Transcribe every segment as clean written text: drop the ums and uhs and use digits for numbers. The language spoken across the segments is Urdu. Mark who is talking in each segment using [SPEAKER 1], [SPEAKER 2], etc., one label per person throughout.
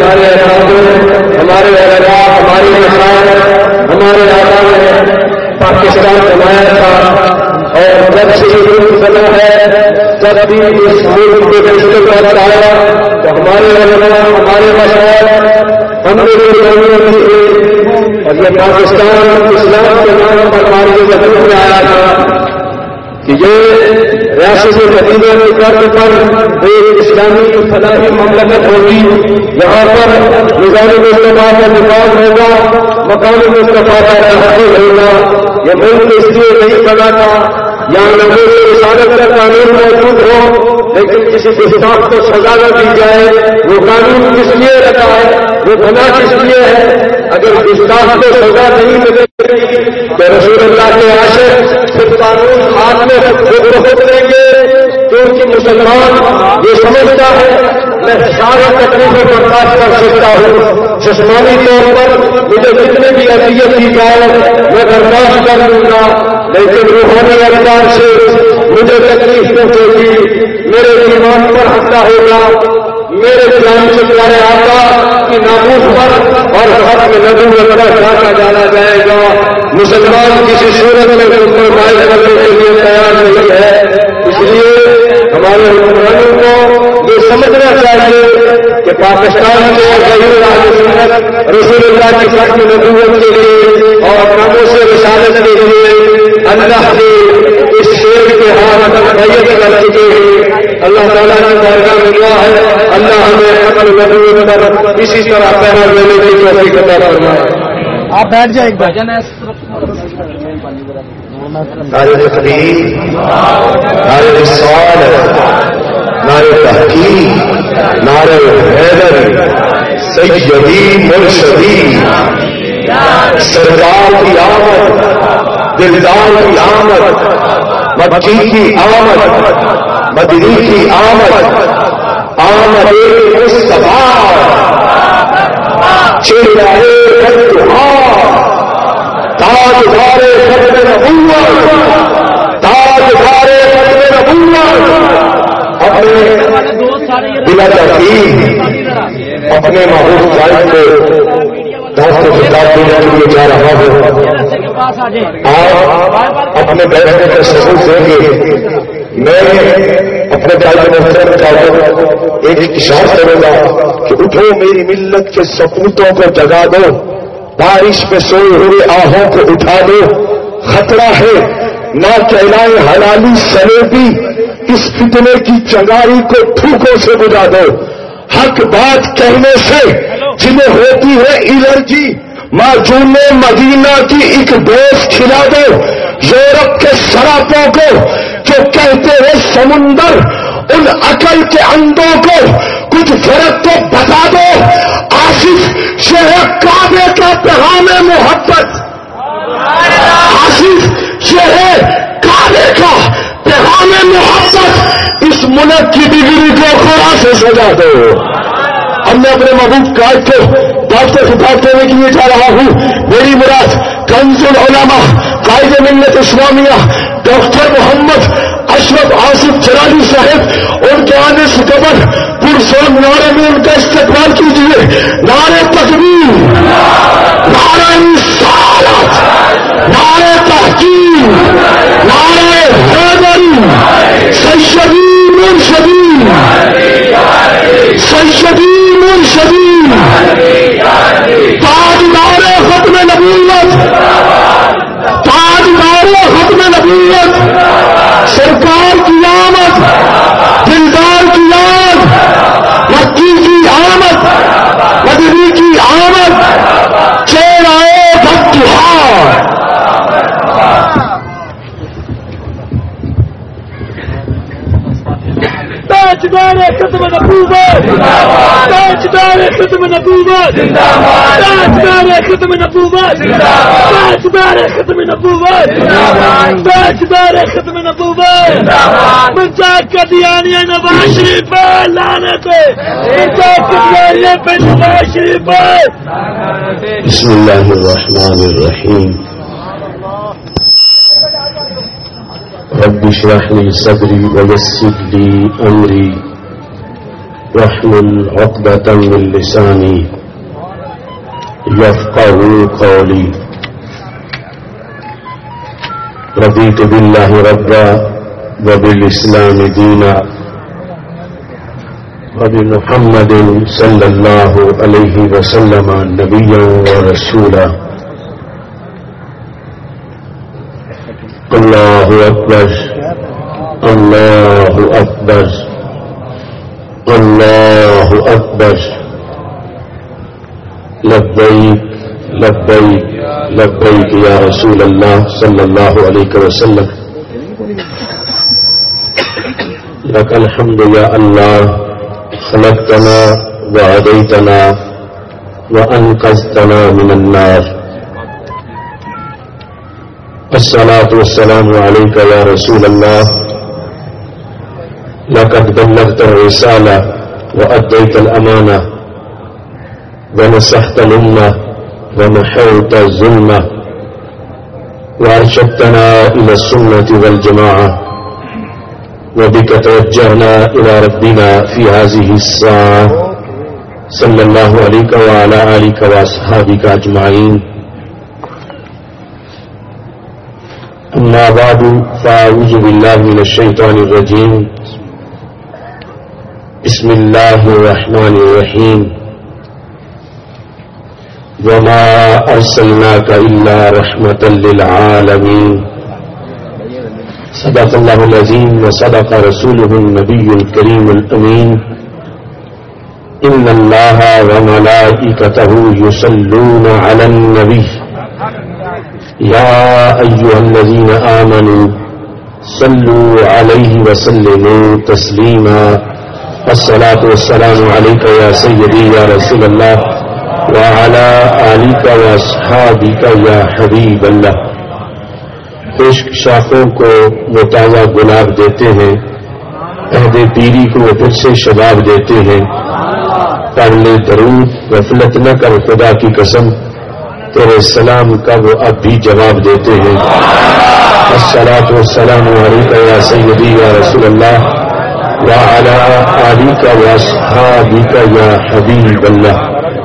[SPEAKER 1] ہمارے ہمارے علماء ہمارے مسائل ہمارے آبا نے پاکستان بنایا تھا اور جب سے یہ ملک بنا ہے جب بھی اس ملک کے رشتے کا آیا تو ہمارے علماء ہمارے مسائل ہم نے اور یہ پاکستان اسلام کے نام پر ہماری زمین میں آیا تھا کہ یہ ریاست مدینہ کی طرز پر ایک اسلامی فلاحی مملکت ہوگی، یہاں پر نظام مصطفیٰ کا نظام ہوگا، مقام مصطفیٰ کا تحفظ ہوگا۔ یہ ملک اس لیے نہیں بنا تھا یہاں نبی رسالت کا قانون موجود ہو لیکن کسی گستاخ کو سزا نہ دی جائے۔ وہ قانون کس لیے رکھا ہے، وہ بنا کس لیے ہے؟ اگر گستاخ کو سزا نہیں ملے تو رسول اللہ کے عاشق پھر قانون ہاتھ میں خود لیں گے، کیونکہ مسلمان یہ سمجھتا ہے میں سارا تکلیفیں برداشت کر سکتا ہوں، جسمانی طور پر مجھے جتنے بھی اذیت کی جائے میں برداشت کر لوں گا، لیکن روحانی اعتبار سے مجھے تکلیف پہنچے گی، میرے ایمان پر حملہ ہوگا، میرے جان سے پیارے آقا کی ناموس پر اور ختم نبوت پر ڈاکا ڈالا جائے گا۔ مسلمان کسی صورت میں کمپرومائز کرنے کے لیے تیار نہیں ہے، اس لیے ہمارے حکمرانوں کو یہ سمجھنا چاہیے کہ پاکستان میں غیر اہل سنت رسول اللہ کی ختم نبوت کے لیے اور ناموس رسالت کے لیے اللہ کے اس شیر کے ہاتھ بیعت کر چکے ہیں۔ اللہ تعالیٰ کی بارگاہ میں دعا ہے اللہ ہمیں ختم نبوت پر اسی طرح پہنا دینے کی توفیق عطا فرمائے۔
[SPEAKER 2] آپ بیٹھ جائیں ایک بھجن ہے
[SPEAKER 1] نعرہ تکبیر، نعرہ رسالت، نعرہ تحقیق، نعرہ حیدر، سیدی مرشدی، سرکار کی آمد، دلدار کی آمد، مکی کی آمد، مدنی کی آمد، آمد مصطفیٰ، چہرہ تاجدار ختم نبوت، تاجدار ختم نبوت، اپنے بلا تحقیق اپنے محبوب صاحب کو دوست خطاب دینے کے لیے جا رہا ہوں۔ آپ اپنے بیٹھنے کا ثبوت دیں گے، میں اپنے بھائی محترم کا ایک اشارہ کروں گا کہ اٹھو میری ملت کے سپوتوں کو جگا دو، بارش میں سوئے ہوئے آہوں کو اٹھا دو، خطرہ ہے نہ کہلائے حلالی سلیبی، اس فتنے کی چنگاری کو تھوکوں سے بجا دو۔ حق بات کہنے سے جنہیں ہوتی ہے الرجی، معجون مدینہ کی ایک ڈوز کھلا دو۔ یورپ کے سراپوں کو جو کہتے ہیں سمندر، ان عقل کے اندوں کو کچھ فرق تو بتا دو۔ آصف شہ کعبے کا پیغام محبت، آصف شہ کعبے کا پیغام محبت اس ملک کی ڈگری کو خورا سے سجا دو۔ اب میں اپنے محبوب قائد کو ڈاکٹر خطاب دینے کے لیے جا رہا ہوں۔ میری مراد کنز العلماء قائد ملت اسلامیہ ڈاکٹر محمد اشرف آصف جلالی صاحب، ان کے آنے سے قبل پرسون نعرے میں ان کا استقبال کیجیے۔ نعرہ تکبیر، نعرہ رسالت، نعرہ تحقیق، نعرہ حیدر، سیدی مرشدی، سیدی مرشدی، تاجدار ختم نبوت، تاجدار ختم نبوت، سرکار کی آمد، دلدار کی آمد، مکی کی آمد، مدنی کی آمد، چہرہ بددعا۔ تاجدار ختم نبوت، تاجدار ختم نبوت، تاجدار ختم نبوت، تاجدار ختم نبوت، تاجدار ختم نبوت، منچاک قادیانی نواز شریف لعنت ہے، منچاک قادیانی پہ نواز شریف۔
[SPEAKER 3] بسم اللہ الرحمن الرحیم۔ رب اشرح لي صدري ويسر لي امري واحلل عقدة من لساني يفقهوا قولي. رضيت بالله ربا وبالإسلام دينا وبمحمد صلى الله عليه وسلم نبيا ورسولا. الله أكبر الله أكبر الله أكبر. لبيك لبيك لبيك يا رسول الله صلى الله عليه وسلم. لك الحمد يا الله، خلقتنا وهديتنا وأنقذتنا من النار. الصلاة والسلام عليك يا رسول الله. لقد بلغت الرسالة وأديت الأمانة ونصحت الأمة ومحوت الظلمة وأرشدتنا إلى السنة والجماعة، وبك توجهنا إلى ربنا في هذه الساعة. صلى الله عليك وعلى آلك وأصحابك أجمعين. أما بعد، فأعوذ بالله من الشيطان الرجيم. بسم الله الرحمن الرحيم. وما أرسلناك إلا رحمة للعالمين. صدق الله العظيم وصدق رسوله النبي الكريم الأمين. إن الله وملائكته يصلون على النبي يا أيها الذين آمنوا صلوا عليه وسلموا تسليما. الصلاة والسلام عليك يا سيدي يا رسول الله وعلى آلك وأصحابك يا حبيب اللہ. خشک شاخوں کو وہ تازہ گلاب دیتے ہیں، عہد پیری کو وہ پھر سے شباب دیتے ہیں. پڑھ لے درود، غفلت نہ کر خدا کی قسم، تیرے سلام کا وہ اب بھی جواب دیتے ہیں. الصلاۃ والسلام علیک یا سیدی یا رسول اللہ وعلی آلک واصحابک یا حبیب اللہ.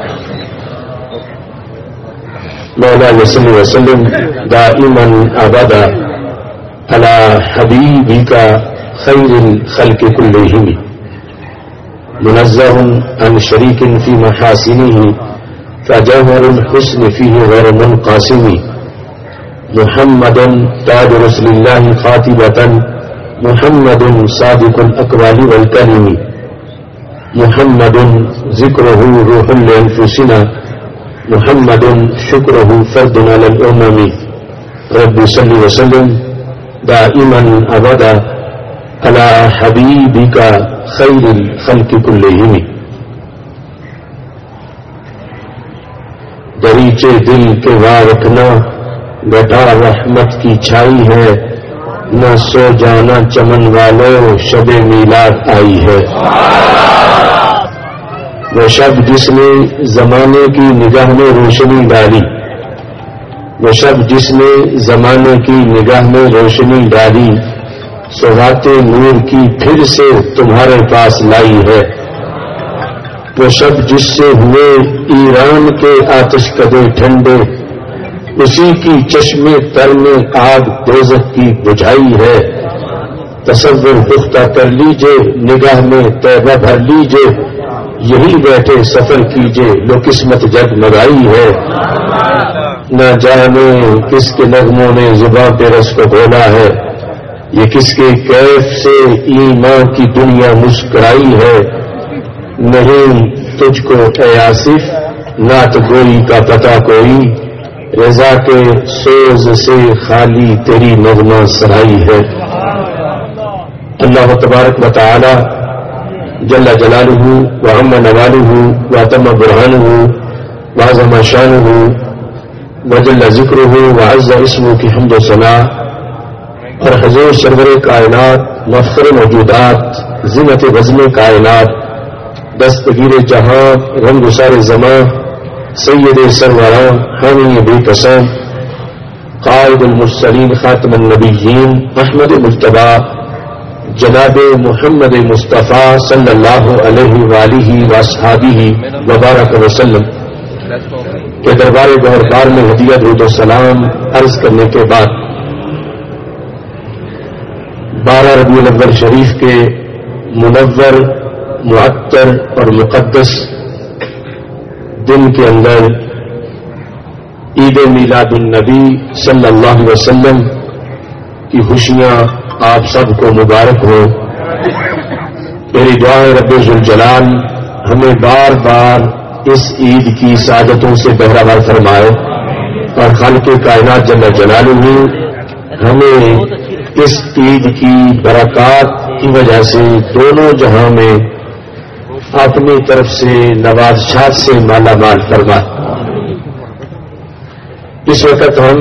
[SPEAKER 3] مولا صلی اللہ علیہ وسلم دائما ابدا علی حبیبک خیر الخلق کلہم منزہ عن شریک فی محاسنہ فجوہر الحسن فیہ غیر منقاسم. محمد تاج رسول اللہ خاطبۃ محمد صادق الاقوال والکلم. محمد ذکرہ روح لانفسنا محمد شکرہ فرد علی الامم. رب صلی وسلم دائما ابدا علی حبیبک خیر الخلق کلہم. دریچے دل کے وارکنا گٹا رحمت کی چھائی ہے، نہ سو جانا چمن والوں شب میلاد آئی ہے. وہ شب جس نے زمانے کی نگاہ میں روشنی ڈالی، وہ شب جس نے زمانے کی نگاہ میں روشنی ڈالی، سوغات نور کی پھر سے تمہارے پاس لائی ہے. وہ شب جس سے ہوئے ایران کے آتش کدے ٹھنڈے، اسی کی چشمے تر میں آگ دوزخ کی بجھائی ہے. تصور پختہ کر لیجئے، نگاہ میں طیبہ بھر لیجئے، یہی بیٹھے سفر کیجئے لو قسمت جگمگائی ہے. نہ جانے کس کے نغموں نے زباں پہ رس کو گھولا ہے، یہ کس کے کیف سے ایمان کی دنیا مسکرائی ہے. نہیں تجھ کو اے آصف نعت گوئی کا پتہ کوئی، رضا کے سوز سے خالی تیری نغمہ سرائی ہے. اللہ تبارک و تعالی جل جلالہ وعم نوالہ واتم برہانہ وعظم شانہ وجل ذکرہ وعز اسمہ کی حمد و ثنا. اور حضور سرور کائنات، مفخر موجودات، زینت وزن کائنات، دستگیر جہاں، رنگ سار زماں، سید سروراں، حامی بے قسم، قائد المرسلین، خاتم النبیین، احمد مجتبی، جناب محمد مصطفیٰ صلی اللہ علیہ وآلہ وصحبہ وبارک وسلم کے دربار گہربار میں ہدیہ درود و سلام عرض کرنے کے بعد 12 ربیع الاول شریف کے منور، معطر اور مقدس دن کے اندر عید میلاد النبی صلی اللہ علیہ وسلم کی خوشیاں آپ سب کو مبارک ہو۔ میری دعا ہے رب ذوالجلال ہمیں بار بار اس عید کی سعادتوں سے بہرہ فرمائے، اور خالق کائنات جل جلالہ ہمیں اس عید کی برکات کی وجہ سے دونوں جہاں میں اپنی طرف سے نوازشات سے مالا مال فرمائے۔ اس وقت ہم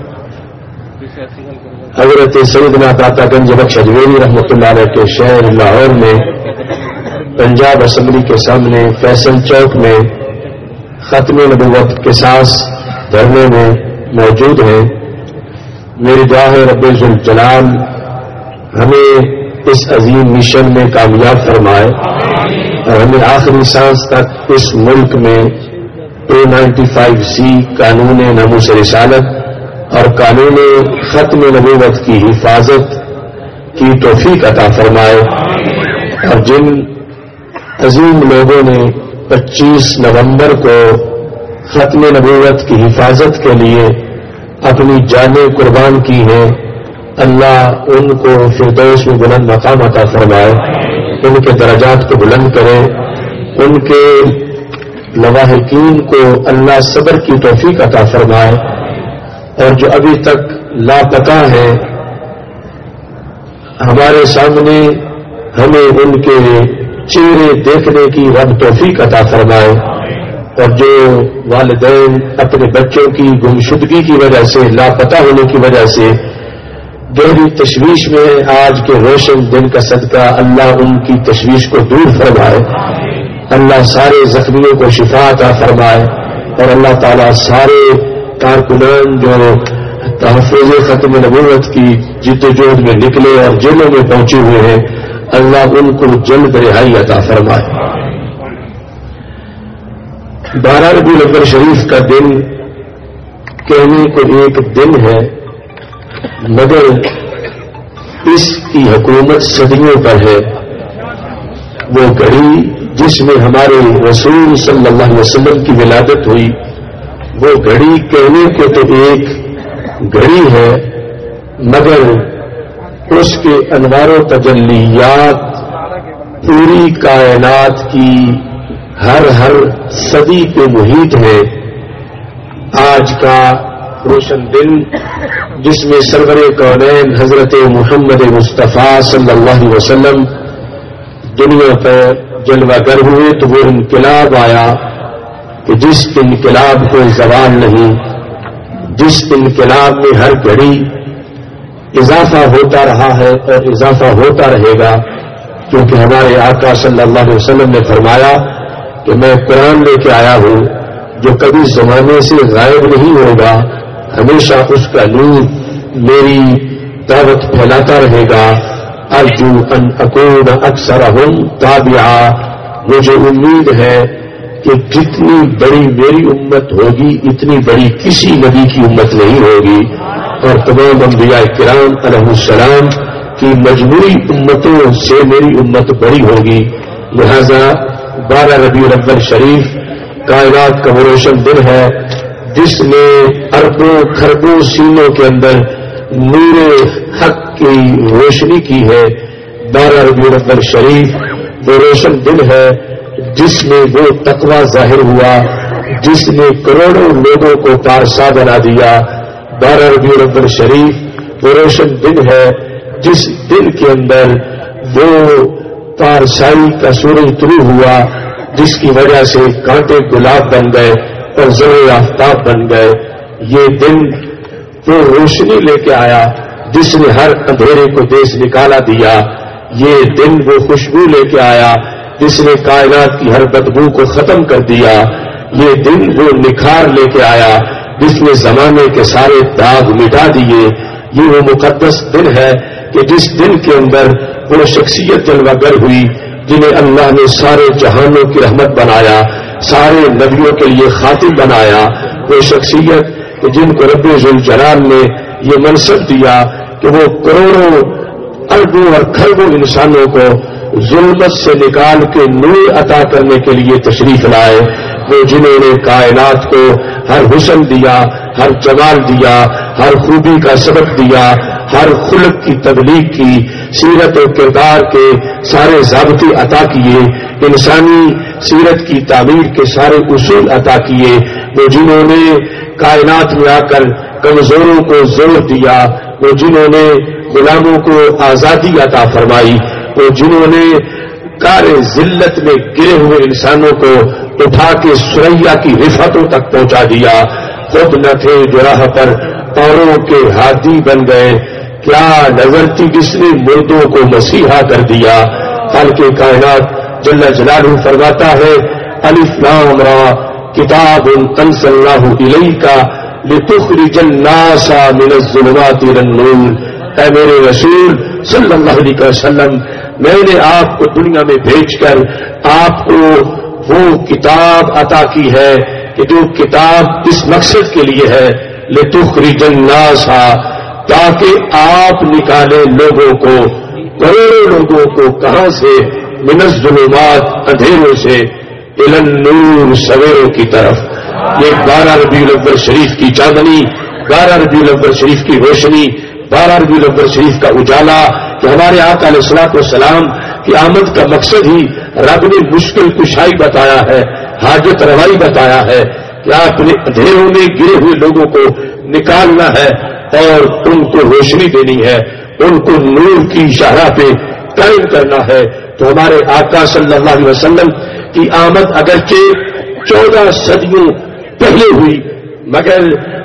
[SPEAKER 3] حضرت سیدنا داتا گنج بخش اجمیری رحمۃ اللہ علیہ کے شہر لاہور میں پنجاب اسمبلی کے سامنے فیصل چوک میں ختم نبوت کے ساز دھرنے میں موجود ہیں۔ میری دعا ہے رب ذوالجلال ہمیں اس عظیم مشن میں کامیاب فرمائے، اور ہمیں آخری سانس تک اس ملک میں 295C قانون ناموس رسالت اور قانون ختم نبوت کی حفاظت کی توفیق عطا فرمائے، اور جن عظیم لوگوں نے 25 نومبر کو ختم نبوت کی حفاظت کے لیے اپنی جانیں قربان کی ہیں، اللہ ان کو فردوس میں بلند مقام عطا فرمائے، ان کے درجات کو بلند کرے، ان کے لواحقین کو اللہ صبر کی توفیق عطا فرمائے، اور جو ابھی تک لاپتہ ہیں ہمارے سامنے ہمیں ان کے چہرے دیکھنے کی رب توفیق عطا فرمائے، اور جو والدین اپنے بچوں کی گمشدگی کی وجہ سے، لاپتہ ہونے کی وجہ سے گہری تشویش میں آج کے روشن دن کا صدقہ اللہ ان کی تشویش کو دور فرمائے، اللہ سارے زخمیوں کو شفا عطا فرمائے، اور اللہ تعالیٰ سارے کارکنان جو تحفظ ختم نبوت کی جدوجہد میں نکلے اور جیلوں میں پہنچے ہوئے ہیں، اللہ ان کو جلد رہائی عطا فرمائے۔ 12 ربیع الاول شریف کا دن کہنے کو ایک دن ہے، مگر اس کی حکومت صدیوں پر ہے۔ وہ گھڑی جس میں ہمارے رسول صلی اللہ علیہ وسلم کی ولادت ہوئی، وہ گھڑی کہنے کو تو ایک گھڑی ہے، مگر اس کے انوار و تجلیات پوری کائنات کی ہر صدی کے محیط ہے۔ آج کا روشن دن جس میں سرور کونین حضرت محمد مصطفیٰ صلی اللہ علیہ وسلم دنیا پر جلوہ گر ہوئے، تو وہ انقلاب آیا کہ جس انقلاب کو زوال نہیں، جس انقلاب میں ہر گھڑی اضافہ ہوتا رہا ہے اور اضافہ ہوتا رہے گا، کیونکہ ہمارے آقا صلی اللہ علیہ وسلم نے فرمایا کہ میں قرآن لے کے آیا ہوں جو کبھی زمانے سے غائب نہیں ہوگا، ہمیشہ اس کا نور میری دعوت پھیلاتا رہے گا۔ ارجو ان اکون اکثرہم تابعا، مجھے امید ہے کہ جتنی بڑی میری امت ہوگی اتنی بڑی کسی نبی کی امت نہیں ہوگی، اور تمام انبیاء کرام علیہ السلام کی مجموعی امتوں سے میری امت بڑی ہوگی۔ لہذا 12 ربیع الاول شریف کائنات کا وہ روشن دن ہے جس نے اربوں خربوں سینوں کے اندر نور حق کی روشنی کی ہے۔ 12 ربیع الاول شریف وہ روشن دن ہے جس میں وہ تقوی ظاہر ہوا جس نے کروڑوں لوگوں کو پارسا بنا دیا۔ 12 ربیع الاول شریف وہ روشن دن ہے جس دن کے اندر وہ پارسائی کا سورج طلوع ہوا جس کی وجہ سے کانٹے گلاب بن گئے اور زرع آفتاب بن گئے۔ یہ دن وہ روشنی لے کے آیا جس نے ہر اندھیرے کو دیس نکالا دیا۔ یہ دن وہ خوشبو لے کے آیا جس نے کائنات کی ہر بدبو کو ختم کر دیا۔ یہ دن وہ نکھار لے کے آیا جس نے زمانے کے سارے داغ مٹا دیے۔ یہ وہ مقدس دن ہے کہ جس دن کے اندر وہ شخصیت جلوہ گر ہوئی جنہیں اللہ نے سارے جہانوں کی رحمت بنایا، سارے نبیوں کے لیے خاتم بنایا، وہ شخصیت کہ جن کو رب ذوالجلال نے یہ منصب دیا کہ وہ کروڑوں اربوں اور کھربوں انسانوں کو ظلمت سے نکال کے نور عطا کرنے کے لیے تشریف لائے، وہ جنہوں نے کائنات کو ہر حسن دیا، ہر جمال دیا، ہر خوبی کا سبق دیا، ہر خلق کی تبلیغ کی، سیرت و کردار کے سارے ضابطے عطا کیے، انسانی سیرت کی تعمیر کے سارے اصول عطا کیے، وہ جنہوں نے کائنات میں آ کر کمزوروں کو زور دیا، وہ جنہوں نے غلاموں کو آزادی عطا فرمائی، وہ جنہوں نے کار ذلت میں گرے ہوئے انسانوں کو اٹھا کے سریا کی رفعتوں تک پہنچا دیا، خود نہ تھے جو راہ پر اوروں کے ہادی بن گئے، کیا نظر تھی جس نے مردوں کو مسیحا کر دیا۔ خالق کائنات جل جلالہ فرماتا ہے الف لام را کتاب انزلناہ الیک لتخرج الناس من الظلمات الى النور، اے میرے رسول صلی اللہ علیہ وسلم، میں نے آپ کو دنیا میں بھیج کر آپ کو وہ کتاب عطا کی ہے کہ جو کتاب اس مقصد کے لیے ہے لتخرج الناس، تاکہ آپ نکالیں لوگوں کو، کروڑوں لوگوں کو، کہاں سے؟ من الظلمات، اندھیروں سے، الی النور، سویروں کی طرف۔ یہ 12 ربیع الاول شریف کی چاندنی، 12 ربیع الاول شریف کی روشنی، 12 ربیع الاول شریف کا اجالا کہ ہمارے آقا علیہ الصلوۃ والسلام کی آمد کا مقصد ہی رب نے مشکل کشائی بتایا ہے، حاجت روائی بتایا ہے کہ آپ نے اندھیروں میں گرے ہوئے لوگوں کو نکالنا ہے اور ان کو روشنی دینی ہے، ان کو نور کی شاہراہ پہ قائم کرنا ہے۔ تو ہمارے آقا صلی اللہ علیہ وسلم کی آمد اگرچہ 14 صدیوں پہلے ہوئی، مگر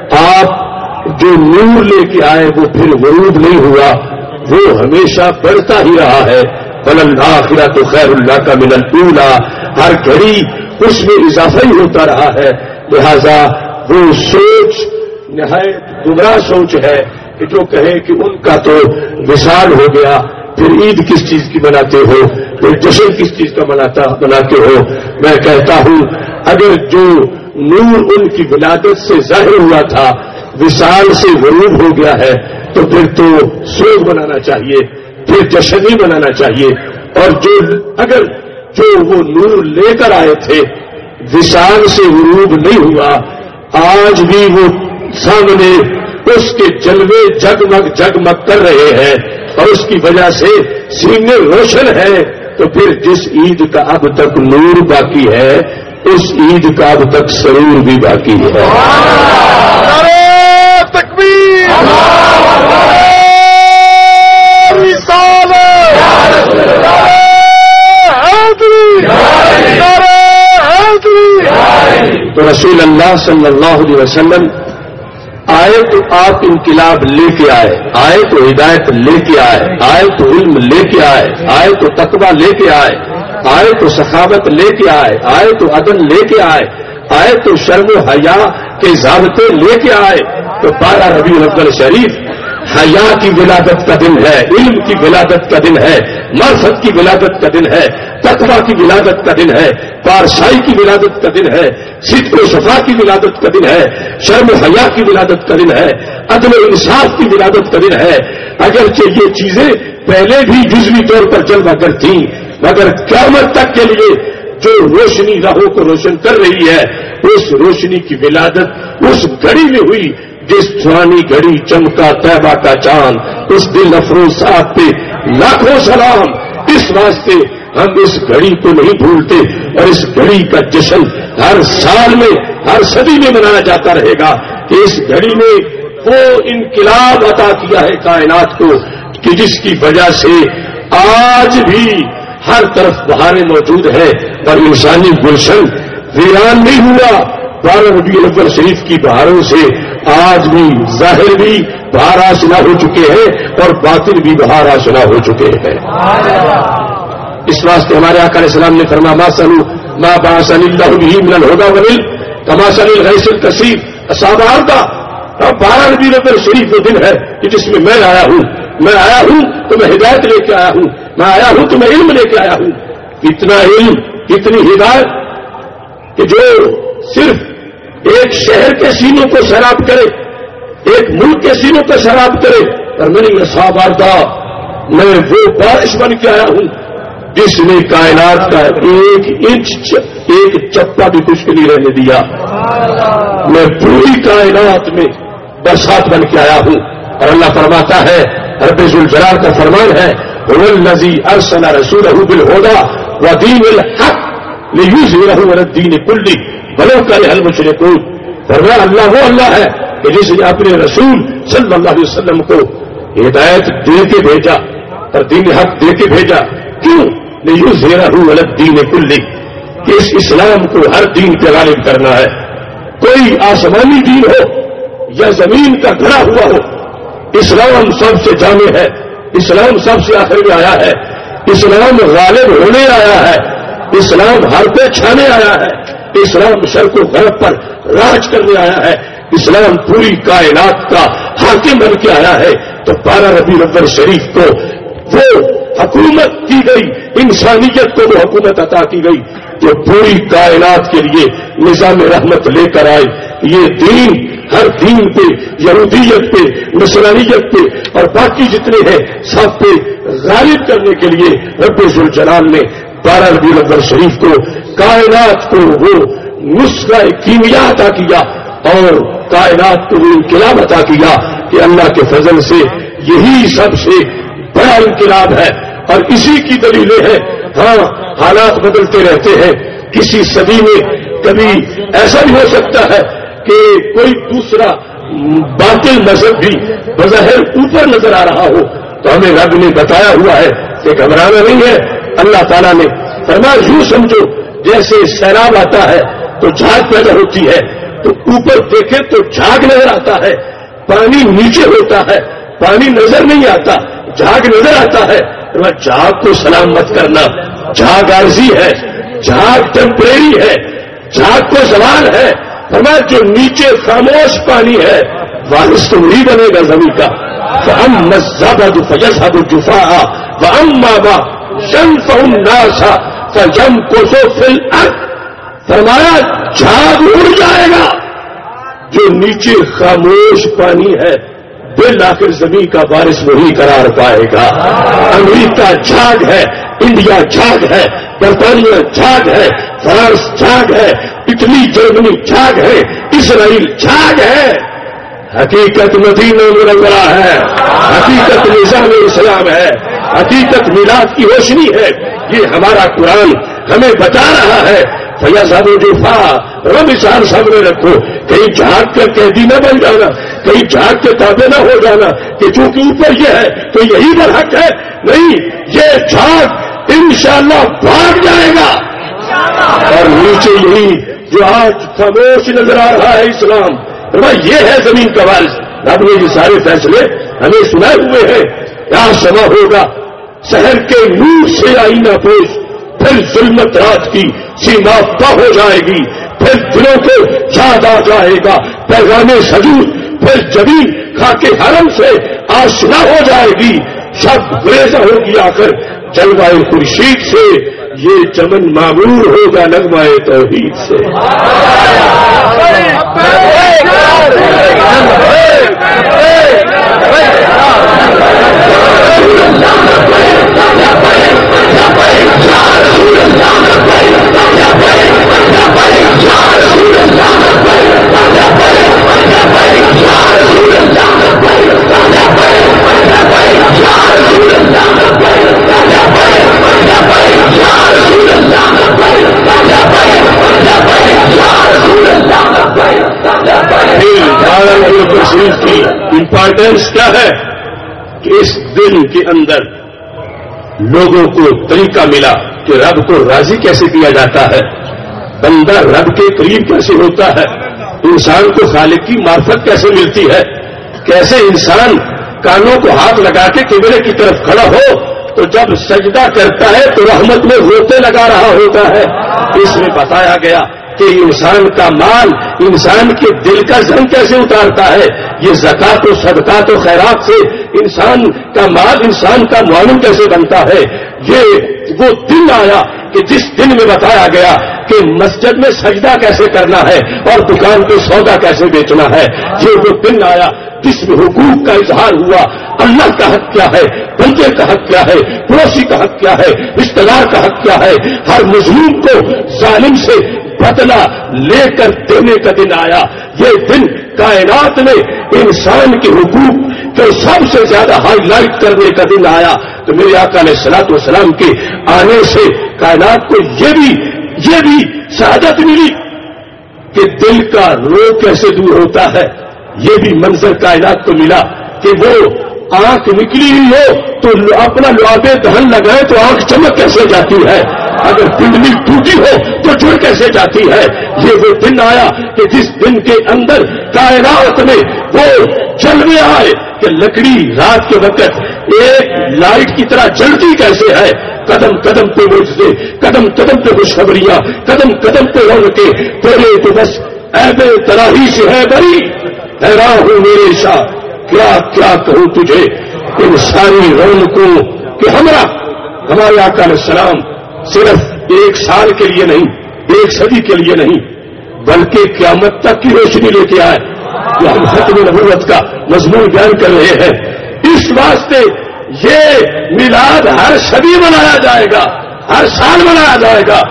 [SPEAKER 3] آپ جو نور لے کے آئے وہ پھر غروب نہیں ہوا، وہ ہمیشہ بڑھتا ہی رہا ہے۔ وَلَلْآخِرَةُ خَيْرٌ لَكَ مِنَ الْأُولَىٰ، ہر گھڑی اس میں اضافہ ہی ہوتا رہا ہے، لہذا وہ سوچ نہایت گمراہ سوچ ہے کہ جو کہے کہ ان کا تو وصال ہو گیا، پھر عید کس چیز کی مناتے ہو، پھر جشن کس چیز کا مناتے ہو۔ میں کہتا ہوں اگر جو نور ان کی ولادت سے ظاہر ہوا تھا وصال سے غروب ہو گیا ہے تو پھر تو سوگ منانا چاہیے، پھر جشن ہی منانا چاہیے، اور اگر جو وہ نور لے کر آئے تھے وصال سے غروب نہیں ہوا، آج بھی وہ سامنے اس کے جلوے جگمگ جگمگ کر رہے ہیں اور اس کی وجہ سے سینے روشن ہیں، تو پھر جس عید کا اب تک نور باقی ہے اس عید کا اب تک سرور بھی باقی ہے۔
[SPEAKER 2] تکبیر،
[SPEAKER 3] تو رسول اللہ صلی اللہ علیہ وسلم آئے تو آپ انقلاب لے کے آئے تو ہدایت لے کے آئے تو علم لے کے آئے تو تقویٰ لے کے آئے تو سخاوت لے کے آئے تو عدل لے کے آئے تو شرم و حیا کے ضابطے لے کے آئے۔ تو 12 ربیع الاول شریف حیا کی ولادت کا دن ہے، علم کی ولادت کا دن ہے، معرفت کی ولادت کا دن ہے، تقویٰ کی ولادت کا دن ہے، پارسائی کی ولادت کا دن ہے، صدق و صفا کی ولادت کا دن ہے، شرم و حیا کی ولادت کا دن ہے، عدل و انصاف کی ولادت کا دن ہے۔ اگرچہ یہ چیزیں پہلے بھی جزوی طور پر جلوہ گر تھیں، مگر قیامت تک کے لیے جو روشنی راہوں کو روشن کر رہی ہے اس روشنی کی ولادت اس گھڑی میں ہوئی جس سہانی گھڑی چمکا طیبہ کا چاند، اس دل افروز صاحب پہ لاکھوں سلام۔ اس واسطے ہم اس گھڑی کو نہیں بھولتے اور اس گھڑی کا جشن ہر سال میں ہر صدی میں منایا جاتا رہے گا کہ اس گھڑی نے وہ انقلاب عطا کیا ہے کائنات کو کہ جس کی وجہ سے آج بھی ہر طرف بہاریں موجود ہیں اور انسانی گلشن ویران نہیں ہوا۔ 12 ربیع الاول شریف کی بہاروں سے آج بھی ظاہر بھی بہار آشنا ہو چکے ہیں اور باطن بھی بہار آشنا ہو چکے ہیں۔ اس واسطے ہمارے آقا علیہ السلام نے فرمایا ما بعثنی اللہ بہ من الہدی والعلم کمثل الغیث الکثیر اصاب ارضا۔ 12 ربیع الاول شریف وہ دن ہے کہ جس میں میں آیا ہوں میں آیا ہوں تو میں ہدایت لے کے آیا ہوں، میں آیا ہوں تو میں علم لے کے آیا ہوں. اتنا علم، اتنی ہدایت کہ جو صرف ایک شہر کے سینوں کو سیراب کرے، ایک ملک کے سینوں کو سیراب کرے. اور میں نے یہ ساباردہ، میں وہ بارش بن کے آیا ہوں جس نے کائنات کا ایک انچ، ایک چپا بھی خشک نہیں رہنے دیا. میں پوری کائنات میں برسات بن کے آیا ہوں. اور اللہ فرماتا ہے، رب ذوالجلال کا فرمان ہے، هو الذی ارسل رسولہ بالہدی ودین الحق لیظہرہ علی الدین کلہ ولو کرہ المشرکون. فرمایا اللہ وہ اللہ ہے کہ جس نے اپنے رسول صلی اللہ علیہ وسلم کو ہدایت دے کے بھیجا اور دین حق دے کے بھیجا. کیوں؟ لیظہرہ علی الدین کلہ، کہ اس اسلام کو ہر دین پہ غالب کرنا ہے. کوئی آسمانی دین ہو یا زمین کا گھڑا ہوا ہو، اسلام سب سے جامع ہے، اسلام سب سے آخر میں آیا ہے، اسلام غالب ہونے آیا ہے، اسلام ہر پہ چھانے آیا ہے، اسلام شرق و غرب پر راج کرنے آیا ہے، اسلام پوری کائنات کا حاکم بن کے آیا ہے. تو 12 ربیع الاول شریف کو وہ حکومت کی گئی، انسانیت کو وہ حکومت عطا کی گئی جو پوری کائنات کے لیے نظام رحمت لے کر آئے. یہ دین ہر دین پہ، یہودیت پہ، نصرانیت پہ اور باقی جتنے ہیں سب پہ غالب کرنے کے لیے رب ذوالجلال نے 12 ربیع الاول شریف کو کائنات کو وہ نسخہ کیمیا عطا کیا اور کائنات کو وہ انقلاب عطا کیا کہ اللہ کے فضل سے یہی سب سے بڑا انقلاب ہے. اور اسی کی دلیلیں ہیں. ہاں حالات بدلتے رہتے ہیں. کسی صدی میں کبھی ایسا بھی ہو سکتا ہے کہ کوئی دوسرا باطل مذہب بھی بظاہر اوپر نظر آ رہا ہو، تو ہمیں رب نے بتایا ہوا ہے کہ گھبرانا نہیں ہے. اللہ تعالیٰ نے فرمایا یوں سمجھو جیسے سیلاب آتا ہے تو جھاگ پیدا ہوتی ہے، تو اوپر دیکھے تو جھاگ نظر آتا ہے، پانی نیچے ہوتا ہے، پانی نظر نہیں آتا، جھاگ نظر آتا ہے. جھاگ کو سلام مت کرنا، جھاگ عارضی ہے، جھاگ ٹیمپریری ہے، جھاگ کو زوال ہے. فرمایا جو نیچے خاموش پانی ہے وارث تو نہیں بنے گا زمین کا. فَأَمَّا الزَّبَدُ فَيَذْهَبُ جُفَاءً وَأَمَّا مَا يَنفَعُ النَّاسَ فَيَمْكُثُ فِي الْأَرْضِ. فرمایا جھاگ اڑ جائے گا. جو نیچے خاموش پانی ہے بالآخر زمین کا وارث وہی قرار پائے گا. امریکہ جھاگ ہے، انڈیا جھاگ ہے، برطانیہ جھاگ ہے، فرانس جھاگ ہے، اٹلی جرمنی جھاگ ہے، اسرائیل جھاگ ہے. حقیقت مدینہ منورہ ہے، حقیقت نظام اسلام ہے، حقیقت میلاد کی روشنی ہے. یہ ہمارا قرآن ہمیں بتا رہا ہے. فیض جفا رب سال سامنے رکھو، کہیں جھاگ کر قیدی نہ بن جانا، کہیں جھاگ کے تابع نہ ہو جانا کہ چونکہ اوپر یہ ہے تو یہی برحق ہے. نہیں، یہ جھاگ انشاءاللہ بھاگ جائے گا. اور نیچے یہی جو آج خاموش نظر آ رہا ہے اسلام، یہ ہے زمین کا وارث. رب نے یہ سارے فیصلے ہمیں سنائے ہوئے ہیں. یہاں سما ہوگا شہر کے نور سے آئینہ پوش، پھر ظلمت رات کی سیما پا ہو جائے گی، پھر دلوں کو یاد آ جائے گا پیغام سجود، پھر جبین خاک حرم سے آشنا ہو جائے گی. شب گریزہ ہوگی آ کر جلوائے خورشید سے، یہ چمن معمور ہوگا نغمہ توحید سے. کی امپارٹینس کیا ہے کہ اس دن کے اندر لوگوں کو طریقہ ملا کہ رب کو راضی کیسے کیا جاتا ہے، بندہ رب کے قریب کیسے ہوتا ہے، انسان کو خالق کی معرفت کیسے ملتی ہے، کیسے انسان کانوں کو ہاتھ لگا کے قبلے کی طرف کھڑا ہو تو جب سجدہ کرتا ہے تو رحمت میں روتے لگا رہا ہوتا ہے. اس میں بتایا گیا کہ انسان کا مال انسان کے دل کا زنگ کیسے اتارتا ہے. یہ زکات و صدقات و خیرات سے انسان کا مال انسان کا معاون کیسے بنتا ہے. یہ وہ دن آیا کہ جس دن میں بتایا گیا کہ مسجد میں سجدہ کیسے کرنا ہے اور دکان پہ سودا کیسے بیچنا ہے. یہ وہ دن آیا جس میں حقوق کا اظہار ہوا. اللہ کا حق کیا ہے, بندے کا حق کیا ہے, پڑوسی کا حق کیا ہے, رشتہ دار کا حق کیا ہے. ہر مظلوم کو ظالم سے بدلہ لے کر دینے کا دن آیا. یہ دن کائنات میں انسان کے حقوق کو سب سے زیادہ ہائی لائٹ کرنے کا دن آیا. تو میرے آقا علیہ الصلوۃ والسلام کے آنے سے کائنات کو یہ بھی سعادت ملی کہ دل کا روگ کیسے دور ہوتا ہے. یہ بھی منظر کائنات کو ملا کہ وہ آنکھ نکلی ہوئی ہو تو اپنا لعاب دہن لگائے تو آنکھ چمک کیسے جاتی ہے, اگر پنڈلی ٹوٹی ہو تو جڑ کیسے جاتی ہے. یہ وہ دن آیا کہ جس دن کے اندر کائنات میں وہ جلوے آئے کہ لکڑی رات کے وقت ایک لائٹ کی طرح جلتی کیسے ہے. قدم قدم پہ معجزے, قدم قدم پہ خوشخبریاں, قدم قدم پہ رونقیں. تیرے تو بس ایب تراہی سے ہے بری, حیران ہوں میرے شاہ کیا کیا کہوں تجھے ان ساری رونقوں کہ ہمارے آقا علیہ السلام صرف ایک سال کے لیے نہیں, ایک صدی کے لیے نہیں, بلکہ قیامت تک کی روشنی لے کے آئے. جو ہم ختم نبوت کا مضمون بیان کر رہے ہیں, اس واسطے یہ میلاد ہر صدی منایا جائے گا, ہر سال منایا جائے گا,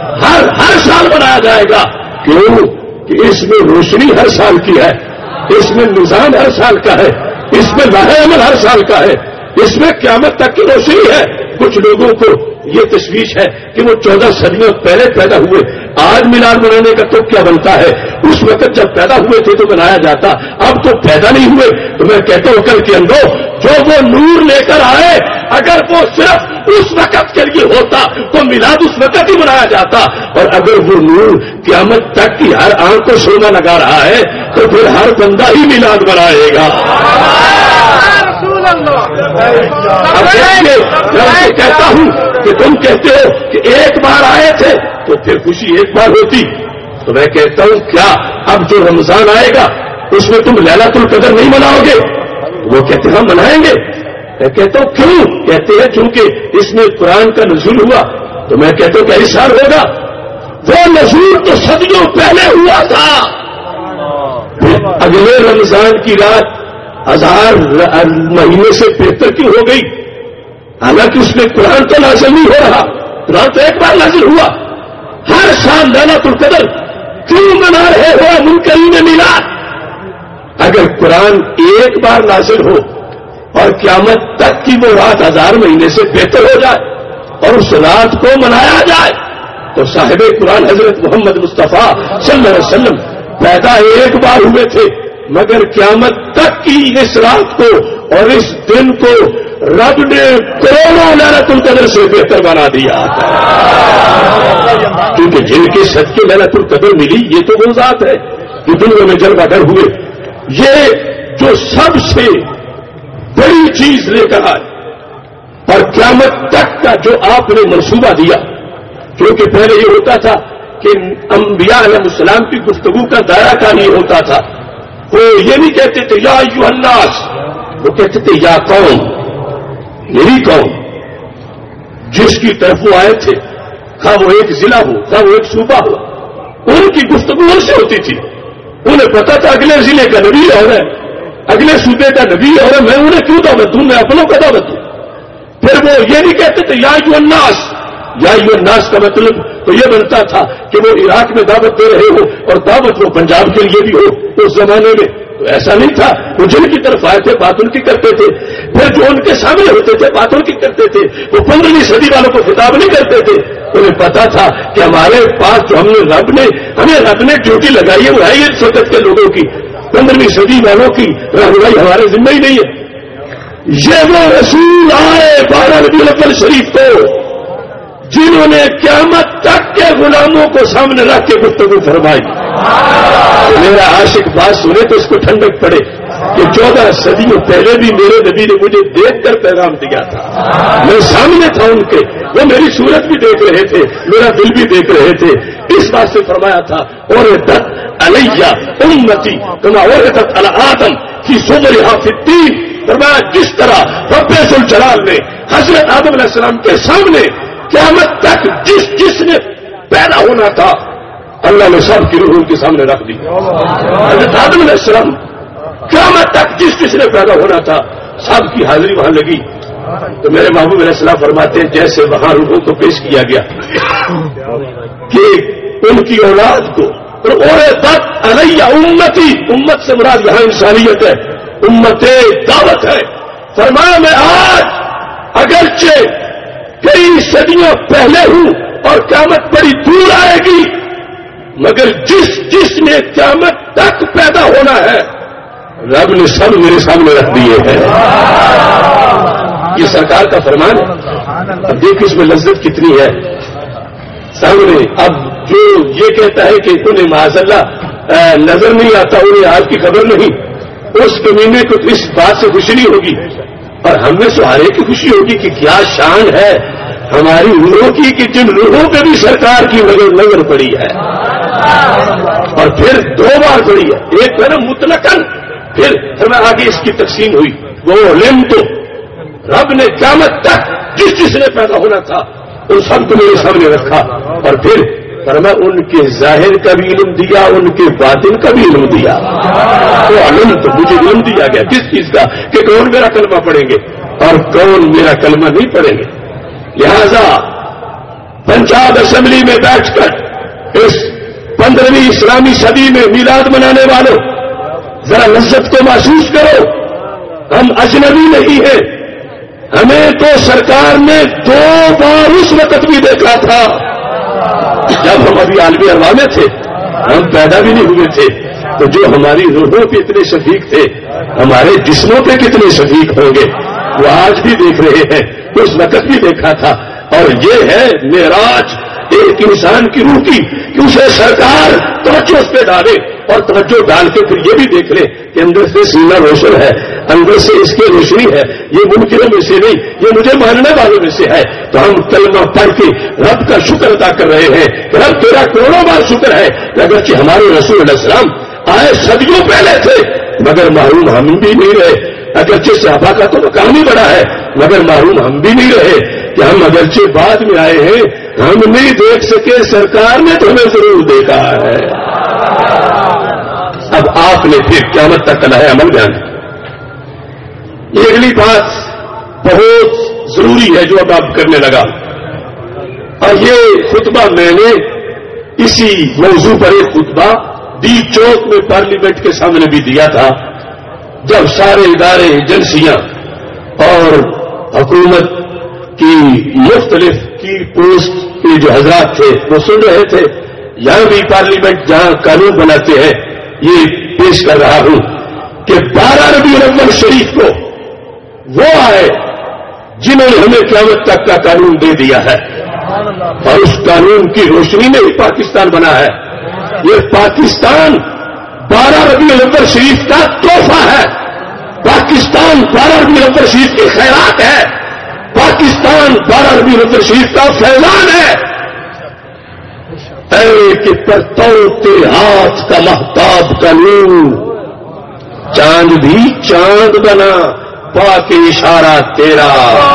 [SPEAKER 3] ہر سال منایا جائے گا. کیوں کہ اس میں روشنی ہر سال کی ہے, اس میں نظام ہر سال کا ہے, اس میں لاہ عمل ہر سال کا ہے, اس میں قیامت تک کی روشنی ہے. کچھ لوگوں کو یہ تشویش ہے کہ وہ 14 صدیوں پہلے پیدا ہوئے, آج میلاد منانے کا تو کیا بنتا ہے. اس وقت جب پیدا ہوئے تھے تو منایا جاتا, اب تو پیدا نہیں ہوئے. تو میں کہتا ہوں کل کے اندر جو وہ نور لے کر آئے, اگر وہ صرف اس وقت کے لیے ہوتا تو میلاد اس وقت ہی منایا جاتا. اور اگر وہ نور قیامت تک کی ہر آنکھ کو سونا لگا رہا ہے تو پھر ہر بندہ ہی میلاد منائے گا. اب میں کہتا ہوں کہ تم کہتے ہو کہ ایک بار آئے تھے تو پھر خوشی ایک بار ہوتی, تو میں کہتا ہوں کیا اب جو رمضان آئے گا اس میں تم لیلۃ القدر نہیں مناؤ گے؟ وہ کہتے ہیں ہم منائیں گے. میں کہتا ہوں کیوں؟ کہتے ہیں چونکہ اس میں قرآن کا نزول ہوا. تو میں کہتا ہوں کہ اس سال ہوگا. وہ نزول تو صدیوں پہلے ہوا تھا. اگلے رمضان کی رات 1000 مہینے سے بہتر کیوں ہو گئی؟ حالانکہ اس میں قرآن تو نازل نہیں ہو رہا, قرآن تو ایک بار نازل ہوا. ہر سال لیلۃ القدر کیوں منا رہے ہو منکرین میلاد؟ اگر قرآن ایک بار نازل ہو اور قیامت تک کی وہ رات 1000 مہینے سے بہتر ہو جائے اور اس رات کو منایا جائے تو صاحب قرآن حضرت محمد مصطفیٰ صلی اللہ علیہ وسلم پیدا ایک بار ہوئے تھے, مگر قیامت تک کی اس رات کو اور اس دن کو رب نے کروڑوں لیلۃ القدر سے بہتر بنا دیا. کیونکہ جن کے صدقے لیلۃ القدر ملی یہ تو وہ ذات ہے جو دنیا میں جلوہ گر ہوئے. یہ جو سب سے بڑی چیز لے کر آئے اور قیامت تک کا جو آپ نے منصوبہ دیا, کیونکہ پہلے یہ ہوتا تھا کہ انبیاء علیہ السلام کی گفتگو کا دائرہ کا نہیں ہوتا تھا. وہ یہ نہیں کہتے تھے یا ایھا الناس, وہ کہتے تھے یا قوم, میری قوم. جس کی طرف وہ آئے تھے, خواہ وہ ایک ضلع ہو خواہ وہ ایک صوبہ ہو, ان کی گفتگو ان سے ہوتی تھی. انہیں پتا تھا اگلے ضلع کا نبی اور ہے, اگلے صوبے کا نبی اور ہے, میں انہیں کیوں دعوت دوں, میں اپنوں کا دعوت دوں. پھر وہ یہ نہیں کہتے تھے یا ایھا الناس. یا ایھا الناس کا مطلب تو یہ بنتا تھا کہ وہ عراق میں دعوت دے رہے ہو اور دعوت وہ پنجاب کے لیے بھی ہو. اس زمانے میں تو ایسا نہیں تھا. وہ جن کی طرف آئے تھے بات ان کی کرتے تھے, پھر جو ان کے سامنے ہوتے تھے بات ان کی کرتے تھے. وہ 15ویں صدی والوں کو خطاب نہیں کرتے تھے. انہیں پتا تھا کہ ہمارے پاس جو ہمیں رب نے ڈیوٹی لگائی ہے وہ ہے یہ وقت کے لوگوں کی. 15ویں صدی والوں کی رہنمائی ہمارے ذمہ ہی نہیں ہے. یہ وہ رسول آئے 12 ربیع الاول شریف کو جنہوں نے قیامت تک کے غلاموں کو سامنے رکھ کے گفتگو فرمائی. میرا عاشق بات سنے تو اس کو ٹھنڈک پڑے کہ 14 صدیوں پہلے بھی میرے نبی نے مجھے دیکھ کر پیغام دیا تھا. میں سامنے تھا ان کے, وہ میری صورت بھی دیکھ رہے تھے, میرا دل بھی دیکھ رہے تھے. اس بات سے فرمایا تھا اور
[SPEAKER 1] علیہ امتی کما ورثت علی آدم فی زبرہا فی الدین. فرمایا جس طرح رب ذوالجلال نے حضرت آدم علیہ السلام کے سامنے قیامت تک جس نے پیدا ہونا تھا اللہ نے سب کی روح ان کے سامنے رکھ دی. حضرت آدم علیہ السلام قیامت تک جس نے پیدا ہونا تھا سب کی حاضری وہاں لگی. تو میرے محبوب علیہ السلام فرماتے ہیں جیسے وہاں روحوں کو پیش کیا گیا کہ ان کی اولاد کو عورت علیہ امتی، امت سے مراد یہاں انسانیت ہے، امت دعوت ہے. فرمایا میں آج اگرچہ کئی صدیاں پہلے ہوں اور قیامت بڑی دور آئے گی مگر جس نے قیامت تک پیدا ہونا ہے رب نے سب میرے سامنے رکھ دیے ہیں. یہ سرکار کا فرمان ہے. اب دیکھ اس میں لذت کتنی ہے سامنے. اب جو یہ کہتا ہے کہ انہیں معاذ اللہ نظر نہیں آتا، انہیں حال کی خبر نہیں، اس کمینے کو اس بات سے خوشی نہیں ہوگی اور ہم میں سہارے کی خوشی ہوگی کہ کیا شان ہے ہماری روحوں کی کہ جن روحوں پہ بھی سرکار کی نظر پڑی ہے اور پھر دو بار پڑی ہے. ایک ہے نا مطلقاً، پھر میں آگے اس کی تقسیم ہوئی. وہ علم تو رب نے قیامت تک جس نے پیدا ہونا تھا ان سب کو میرے سامنے رکھا اور پھر فرمایا ان کے ظاہر کا بھی علم دیا، ان کے باطن کا بھی علم دیا. تو علم تو مجھے علم دیا گیا کس چیز کا کہ کون میرا کلمہ پڑھیں گے اور کون میرا کلمہ نہیں پڑھیں گے. لہذا پنجاب اسمبلی میں بیٹھ کر اس 15ویں اسلامی صدی میں میلاد منانے والوں ذرا لذت کو محسوس کرو. ہم اجنبی نہیں ہیں، ہمیں تو سرکار نے 2 بار اس وقت بھی دیکھا تھا جب ہم ابھی عالمی اروا میں تھے، ہم پیدا بھی نہیں ہوئے تھے. تو جو ہماری روحوں پہ اتنے شفیق تھے ہمارے جسموں پہ کتنے شفیق ہوں گے وہ آج بھی دیکھ رہے ہیں، اس وقت بھی دیکھا تھا. اور یہ ہے معراج ایک انسان کی روح کی کہ اسے سرکار توجہ اس پہ ڈالے اور توجہ ڈال کے پھر یہ بھی دیکھ لے کہ اندر سے سینہ روشن ہے، اندر سے اس کی روشنی ہے. یہ منکروں میں سے نہیں، یہ مجھے ماننے والوں میں سے ہے. تو ہم کلمہ پڑھ کے رب کا شکر ادا کر رہے ہیں کہ رب تیرا کروڑوں بار شکر ہے. اگرچہ ہمارے رسول علیہ السلام آئے صدیوں پہلے تھے مگر محروم ہم بھی نہیں رہے. اگرچہ صحابہ کا تو مقام ہی بڑا ہے مگر محروم ہم بھی نہیں رہے کہ ہم اگرچہ بعد میں آئے ہیں ہم نہیں دیکھ سکے، سرکار نے تو ہمیں ضرور دیکھا ہے. اب آپ نے پھر قیامت تک کا ہے عمل بیان. یہ اگلی بات بہت ضروری ہے جو اب آپ کرنے لگا اور یہ خطبہ میں نے اسی موضوع پر ایک خطبہ ڈی چوک میں پارلیمنٹ کے سامنے بھی دیا تھا جب سارے ادارے ایجنسیاں اور حکومت کی مختلف کی پوسٹ کے جو حضرات تھے وہ سن رہے تھے. یہاں بھی پارلیمنٹ جہاں قانون بناتے ہیں یہ پیش کر رہا ہوں کہ 12 ربیع الاول شریف کو وہ آئے جنہوں نے ہمیں قیامت تک کا قانون دے دیا ہے اور اس قانون کی روشنی میں ہی پاکستان بنا ہے. یہ پاکستان 12 ربیع الاول شریف کا تحفہ ہے. پاکستان 12 ربیع الاول شریف کے خیرات ہے. پاکستان 12 ربیع الاول شریف کا فیضان ہے. اے کہ پرتو تیرے ہاتھ کا مہتاب کا نور، چاند بھی چاند بنا پاک اشارہ تیرا.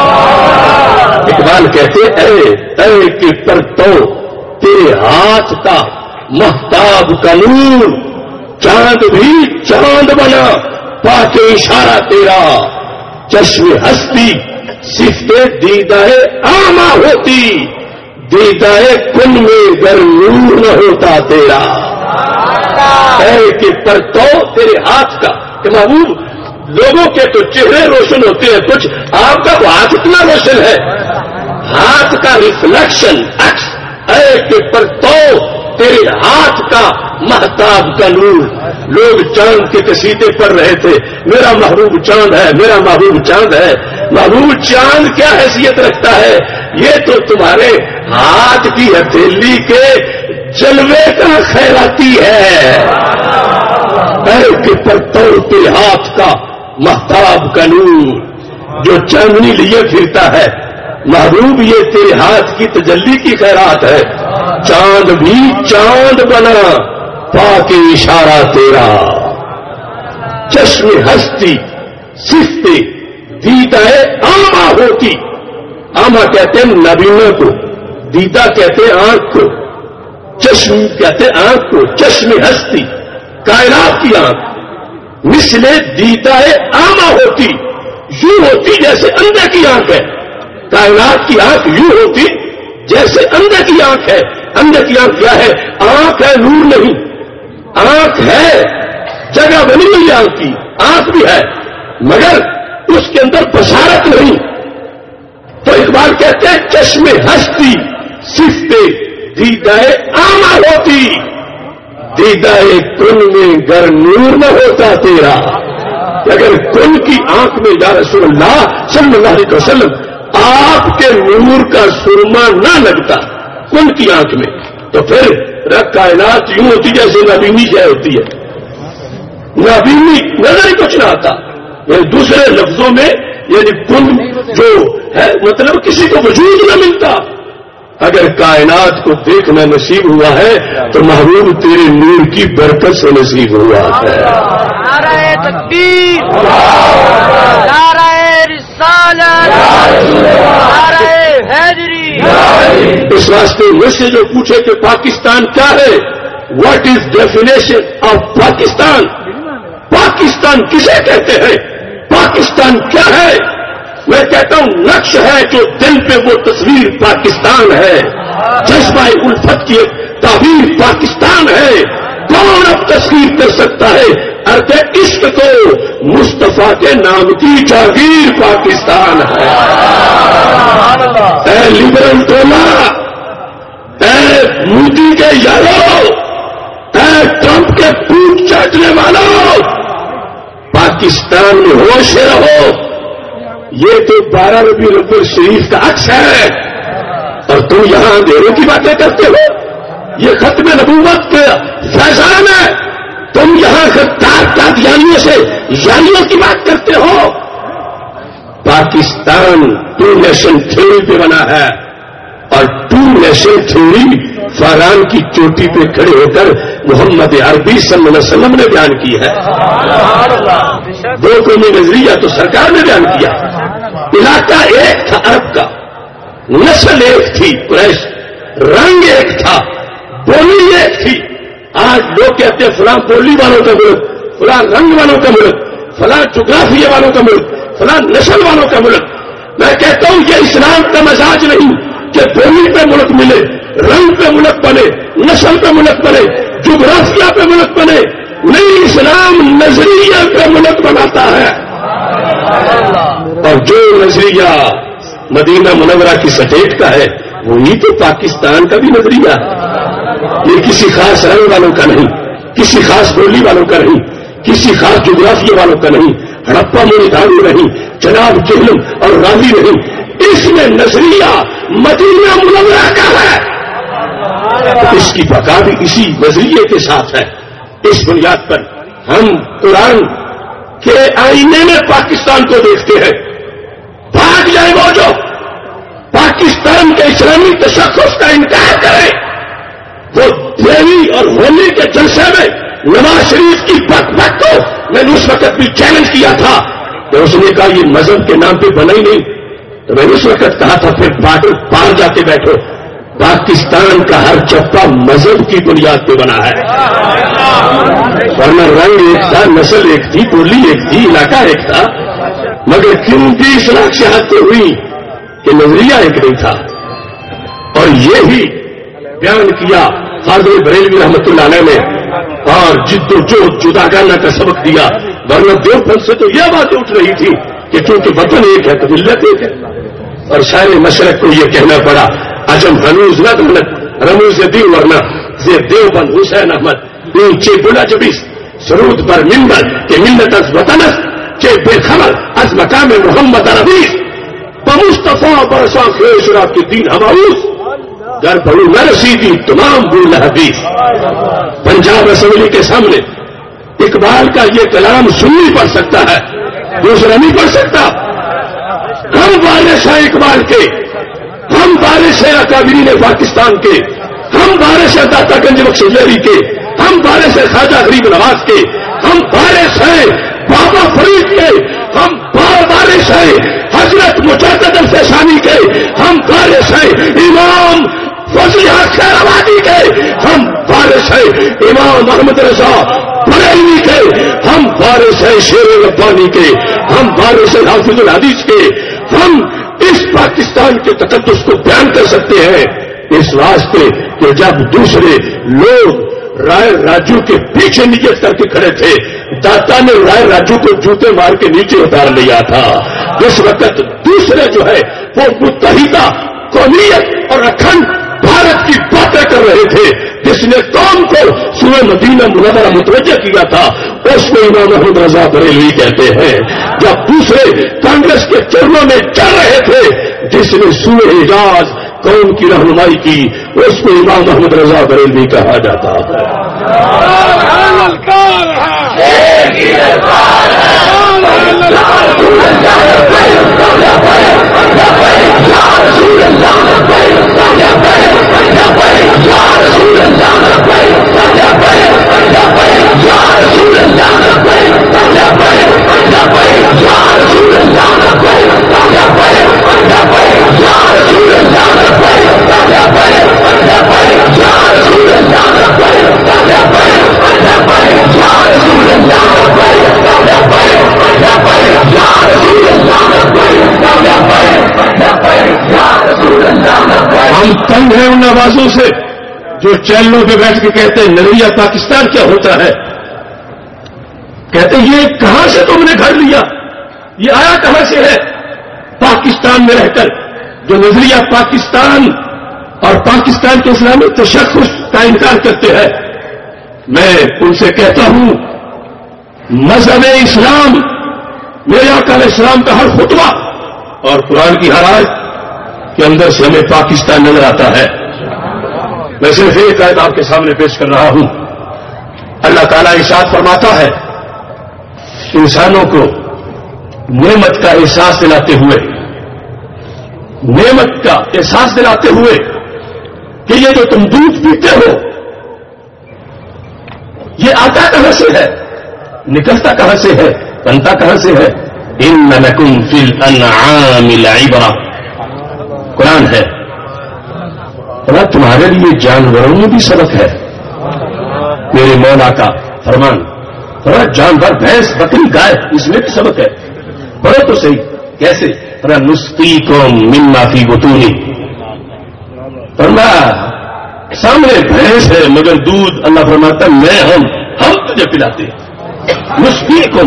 [SPEAKER 1] اقبال کہتے اے کہ پرتو تیرے ہاتھ کا مہتاب کا نور، چاند بھی چاند بنا پاک اشارہ تیرا. چشم ہستی صفت دیدائے آما ہوتی، دیدائے کن میں گر نور نہ ہوتا تیرا. اے کہ پرتو تیرے ہاتھ کا کہ محبوب لوگوں کے تو چہرے روشن ہوتے ہیں، کچھ آپ کا ہاتھ اتنا روشن ہے، ہاتھ کا ریفلیکشن عکس. اے کہ پرتو تیرے ہاتھ کا مہتاب کا نور. لوگ چاند کے قصیدے پڑھ رہے تھے، میرا محبوب چاند ہے، میرا محبوب چاند ہے. محبوب چاند کیا حیثیت رکھتا ہے؟ یہ تو تمہارے ہاتھ کی ہتھیلی کے جلوے کا خیراتی ہے. اے کہ پرتو تیرے ہاتھ کا مہتاب کا نور، جو چاندنی لیے پھرتا ہے محبوب یہ تیرے ہاتھ کی تجلی کی خیرات ہے. چاند بھی چاند بنا پاک
[SPEAKER 3] کے اشارہ تیرا، چشم ہستی صفت دیدہ آما ہوتی. آما کہتے ہیں نابینا کو، دیدہ کہتے ہیں آنکھ کو، چشم کہتے ہیں آنکھ کو. چشم ہستی کائنات کی آنکھ مثل دیدہ آما ہوتی، یوں ہوتی جیسے اندھے کی آنکھ ہے. کائنات کی آنکھ یوں ہوتی جیسے اندھے کی آنکھ ہے. اندھے کی آنکھ کیا ہے؟ آنکھ ہے، نور نہیں. آنکھ ہے، جگہ بنی ہوئی آنکھ کی، آنکھ بھی ہے مگر اس کے اندر بصارت نہیں. تو اقبال کہتے ہیں چشم ہستی صفت دیدہ آما ہوتی، دیدہ کن میں گر نور نہ ہوتا تیرا. اگر کن کی آنکھ میں یا رسول اللہ صلی اللہ علیہ وسلم آپ کے نور کا سرما نہ لگتا کن کی آنکھ میں، تو پھر کائنات یوں ہوتی جیسے نابینی شے ہوتی ہے. نابینی نظر ہی کچھ نہ آتا. یعنی دوسرے لفظوں میں یعنی کن جو ہے مطلب کسی کو وجود نہ ملتا. اگر کائنات کو دیکھنا نصیب ہوا ہے تو محبوب تیرے نور کی برکت سے نصیب ہوا ہے.
[SPEAKER 2] نعرہ تکبیر، نعرہ رسالت، نعرہ حیدری.
[SPEAKER 3] اس واسطے مجھ سے جو پوچھے کہ پاکستان کیا ہے، what is definition of Pakistan, Pakistan کسے کہتے ہیں، پاکستان کیا ہے، میں کہتا ہوں نقش ہے جو دل پہ وہ تصویر پاکستان ہے. جذبہ الفت کی تعبیر پاکستان ہے. کون اب تصویر کر سکتا ہے ارد عشق کو، مصطفیٰ کے نام کی جاگیر پاکستان ہے. اے لبرل ٹولہ، اے مودی کے یارو، اے ٹرمپ کے پوٹ چاٹنے والوں، پاکستان میں ہوش رہو. یہ تو 12 ربیع الاول شریف کا عکس ہے اور تم یہاں اندھیروں کی باتیں کرتے ہو. یہ ختم نبوت کا فیضان ہے، تم یہاں غدار قادیانیوں سے یاریوں کی بات کرتے ہو. پاکستان 2 نیشن تھیوری پہ بنا ہے اور 2 نیشن تھیوری فاران کی چوٹی پہ کھڑے ہو کر محمد عربی صلی اللہ علیہ وسلم نے بیان کی ہے. 2 قومی نظریہ تو سرکار نے بیان کیا. علاقہ ایک تھا عرب کا، نسل ایک تھی قریش، رنگ ایک تھا، بولی ایک تھی. آج لوگ کہتے ہیں فلاں بولی والوں کا ملک، فلاں رنگ والوں کا ملک، فلاں جغرافیہ والوں کا ملک، فلاں نسل والوں کا ملک. میں کہتا ہوں یہ اسلام کا مزاج نہیں کہ بولی پہ ملک ملے، رنگ پہ ملک بنے، نسل پہ ملک بنے، جغرافیہ پہ ملک بنے. نہیں، اسلام نظریہ پہ ملک بناتا ہے. اور جو نظریہ مدینہ منورہ کی سٹیٹ کا ہے وہی تو پاکستان کا بھی نظریہ ہے. یہ کسی خاص رنگ والوں کا نہیں، کسی خاص بولی والوں کا نہیں، کسی خاص جغرافیہ والوں کا نہیں، ہڑپا موری دھاڑی نہیں، جناب جہلم اور راوی نہیں. اس میں نظریہ مدینہ منورہ کا ہے. اس کی بقا بھی اسی نظریے کے ساتھ ہے. اس بنیاد پر ہم قرآن کے آئینے میں پاکستان کو دیکھتے ہیں. بھاگ جائے وہ جو پاکستان کے اسلامی تشخص کا انکار کرے. وہ دیوی اور ہولی کے جلسے میں نواز شریف کی بک بک کو میں نے اس وقت بھی چیلنج کیا تھا کہ اس نے کہا یہ مذہب کے نام پہ بنا ہی نہیں. تو میں نے اس وقت کہا تھا پھر بارڈر پار جاتے بیٹھو. پاکستان کا ہر چپا مذہب کی بنیاد پہ بنا ہے، ورنہ رنگ ایک تھا، نسل ایک تھی، بولی ایک تھی، علاقہ ایک تھا. مگر کیوں کی اصلاح شہادتیں ہوئی کہ نظریہ ایک نہیں تھا. اور یہی بیان کیا قاضی بریلوی رحمۃ اللہ علیہ نے اور جد و جہد جداگانہ کا سبق دیا. ورنہ دیوبند سے تو یہ باتیں اٹھ رہی تھی کہ چونکہ وطن ایک ہے تو ملت ایک ہے. اور شاعر مشرق کو یہ کہنا پڑا عجم ہنوز نہ دولت رموز دی ورنہ زیر دیوبند حسین احمد اونچے بلا جبیس سرود پر ممبر کہ ملت از وطنس کہ بے خبر از مقام محمد عربیس بمصطفیٰ برسا خیش رات کے دین ہماؤس گر بڑو نہ رسیدی تمام بول حدیث. پنجاب اسمبلی کے سامنے اقبال کا یہ کلام سنی پڑھ سکتا ہے، دوسرا نہیں پڑھ سکتا. ہم وارث ہیں اقبال کے، ہم وارث ہیں اکابرین پاکستان کے، ہم وارث ہیں داتا گنج بخش لیری کے، ہم وارث ہیں خواجہ غریب نواز کے، ہم وارث ہیں بابا فرید کے، ہم وارث ہیں حضرت مجدد الفسانی کے، ہم وارث ہیں امام فضل حق خیرآبادی کے، ہم وارث ہیں امام محمد رضا بریلوی کے، ہم وارث ہیں شیر ربانی کے، ہم وارث ہیں حافظ الحدیث کے. ہم اس پاکستان کے تقدس کو بیان کر سکتے ہیں اس واسطے کہ جب دوسرے لوگ رائے راجو کے پیچھے نیت کر کے کھڑے تھے، داتا نے رائے راجو کو جوتے مار کے نیچے اتار لیا تھا. اس وقت دوسرے جو ہے وہ متحدہ قومیت اور اکھنڈ بھارت کی باتیں کر رہے تھے، جس نے قوم کو سورہ مدینہ منورہ متوجہ کیا تھا، اس کو امام محمد رضا بریلوی کہتے ہیں. جب دوسرے کانگریس کے چرنوں میں چل رہے تھے، جس نے سورہ اعجاز قوم کی رہنمائی کی، اس کو امام محمد رضا بریلوی کہا جاتا ہے. ہم تنگ ہیں ان آوازوں سے جو چینلوں پہ بیٹھ کے کہتے ہیں نظریہ پاکستان کیا ہوتا ہے. کہتے ہیں یہ کہاں سے تم نے گھر لیا، یہ آیا کہاں سے ہے؟ پاکستان میں رہ کر جو نظریہ پاکستان اور پاکستان کے اسلامی تشخص کا انکار کرتے ہیں، میں ان سے کہتا ہوں مذہب اسلام، میرے آقا علیہ السلام کا ہر خطبہ اور قرآن کی ہر آیت کے اندر سے ہمیں پاکستان نظر آتا ہے. میں صرف ایک آیت آپ کے سامنے پیش کر رہا ہوں. اللہ تعالیٰ ارشاد فرماتا ہے انسانوں کو نعمت کا احساس دلاتے ہوئے، نعمت کا احساس دلاتے ہوئے کہ یہ جو تم دودھ پیتے ہو یہ آتا کہاں سے ہے، نکلتا کہاں سے ہے، بنتا کہاں سے ہے. ان لکم فی الانعام لعبرہ، قرآن ہے. اور تمہارے لیے جانوروں میں بھی سبق ہے. میرے مولا کا فرمان، جانور بھینس بکری گائے اس میں بھی سبق ہے. پڑھو تو صحیح کیسے. نسقیکم مما فی بطونی، فرمایا سامنے بھینس ہے مگر دودھ اللہ فرماتا میں ہم تجھے پلاتے ہیں. نسقیکم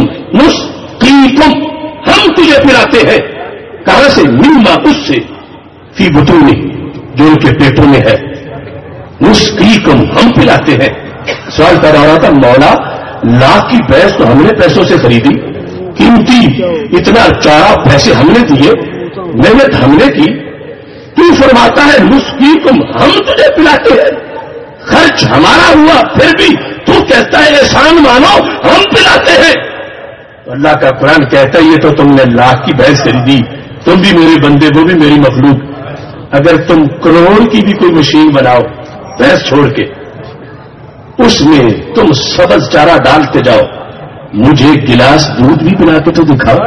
[SPEAKER 3] ہم تجھے پلاتے ہیں. کہاں سے؟ مما اس سے، فی بطونی جو ان کے پیٹوں میں ہے. نسقیکم ہم پلاتے ہیں. سوال پیدا ہو رہا تھا مولا لاکھ کی بھینس تو ہم نے پیسوں سے خریدی، قیمتی اتنا چارہ پیسے ہم نے دیے، محنت ہم نے کی، تو فرماتا ہے نسقیکم ہم تجھے پلاتے ہیں. خرچ ہمارا ہوا پھر بھی تو کہتا ہے احسان مانو ہم پلاتے ہیں. اللہ کا قرآن کہتا ہے یہ تو تم نے لاکھ کی بھینس خریدی، تم بھی میرے بندے وہ بھی میری مخلوق. اگر تم کروڑ کی بھی کوئی مشین بناؤ بھینس چھوڑ کے، اس میں تم سبز چارہ ڈالتے جاؤ، مجھے گلاس دودھ بھی پلا کے تو دکھاؤ.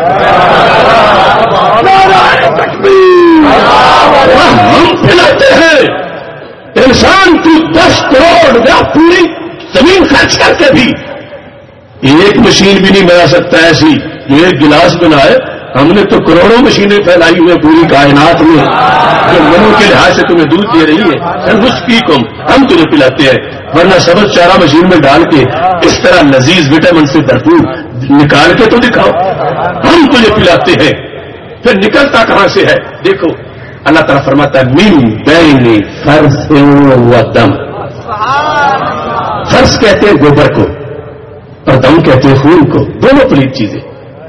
[SPEAKER 3] ہم پلاتے ہیں. انسان کی 10 کروڑ یا پوری زمین خرچ کر کے بھی ایک مشین بھی نہیں بنا سکتا ایسی جو ایک گلاس بنائے. ہم نے تو کروڑوں مشینیں پھیلائی ہوئی پوری کائنات میں جو منہ کے لحاظ سے تمہیں دودھ دے رہی ہے. نسقیکم ہم تمہیں پلاتے ہیں. ورنہ سبز چارہ مشین میں ڈال کے اس طرح لذیذ وٹامن سے بھرپور نکال کے تو دکھاؤ ہم تجھے پلاتے ہیں. پھر نکلتا کہاں سے ہے؟ دیکھو اللہ تعالیٰ فرماتا ہے من بین فرث و دم. فرث کہتے ہیں گوبر کو اور دم کہتے ہیں خون کو، دونوں پلیت چیزیں.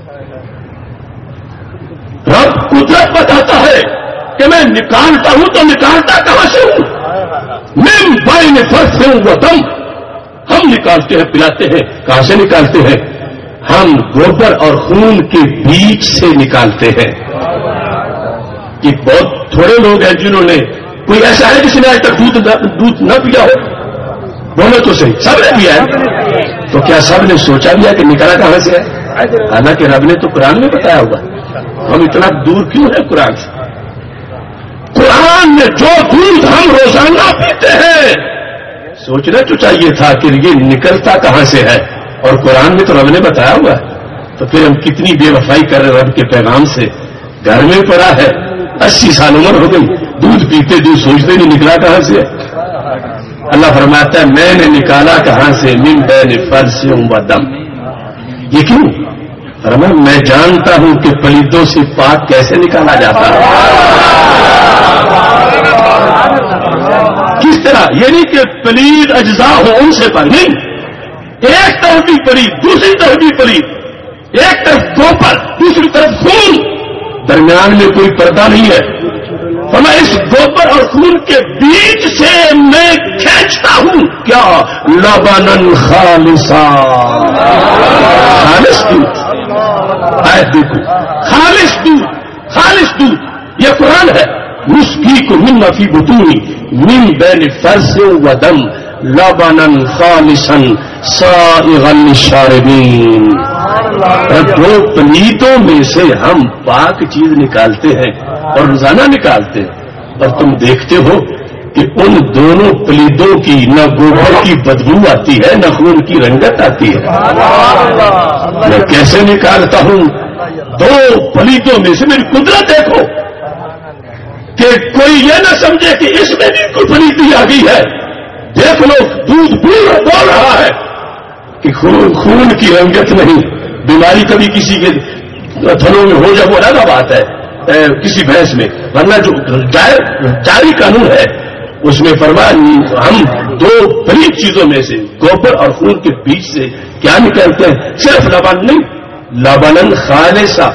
[SPEAKER 3] رب قدرت بتاتا ہے کہ میں نکالتا ہوں تو نکالتا کہاں سے ہوں. من بین فرث و دم ہم نکالتے ہیں پلاتے ہیں. کہاں سے نکالتے ہیں؟ ہم گوبر اور خون کے بیچ سے نکالتے ہیں. کہ بہت تھوڑے لوگ ہیں جنہوں نے، کوئی ایسا ہے جس نے آج تک دودھ نہ پیا ہو؟ بولو تو صحیح، سب نے کیا ہے. تو کیا سب نے سوچا بھی ہے کہ نکلا کہاں سے ہے؟ حالانکہ رب نے تو قرآن میں بتایا ہوگا. ہم اتنا دور کیوں ہیں قرآن سے؟ قرآن میں جو دودھ ہم روزانہ پیتے ہیں سوچنا تو چاہیے تھا کہ یہ نکلتا کہاں سے ہے، اور قرآن میں تو رب نے بتایا ہوا ہے. تو پھر ہم کتنی بے وفائی کر رہے رب کے پیغام سے. گھر میں پڑا ہے، 80 سال عمر ہو گئی، دودھ پیتے دودھ سوچتے نہیں نکلا کہاں سے ہے. اللہ فرماتا ہے میں نے نکالا کہاں سے؟ من بین فرث و دم. یہ کیوں؟ فرمایا میں جانتا ہوں کہ پلیدوں سے پاک کیسے نکالا جاتا ہے. کس طرح؟ یہ نہیں کہ پلید اجزاء ہو ان سے پر نہیں، ایک طرف بھی پلید دوسری طرف بھی پلید، ایک طرف گوبر دوسری طرف خون، درمیان میں کوئی پردہ نہیں ہے. فرمایا اس گوبر اور خون کے بیچ سے میں کھینچتا ہوں کیا؟ لبنن خالصا، خالص دودھ. آیت دیکھو، خالص دودھ، خالص دودھ. یہ قرآن ہے. نسقیکم مما فی بطونی من بین فرث و دم لبنا خالصا سائغا للشاربین. دو پلیتوں میں سے ہم پاک چیز نکالتے ہیں اور روزانہ نکالتے ہیں، اور تم دیکھتے ہو کہ ان دونوں پلیدوں کی نہ گوبر کی بدبو آتی ہے نہ خون کی رنگت آتی ہے. میں کیسے نکالتا ہوں؟ دو پلیدوں میں سے میری قدرت دیکھو کہ کوئی یہ نہ سمجھے کہ اس میں بھی کوئی پلیتی آ گئی ہے. دیکھ لو دودھ بول رہا ہے کہ خون کی رنگت نہیں. بیماری کبھی کسی کے تھنوں میں ہو جائے وہ الگ بات ہے کسی بھینس میں، ورنہ جو جاری قانون ہے اس میں فرمایا ہم دو پلیت چیزوں میں سے گوبر اور خون کے بیچ سے کیا نکالتے ہیں؟ صرف لبن نہیں، لبنن خالصا.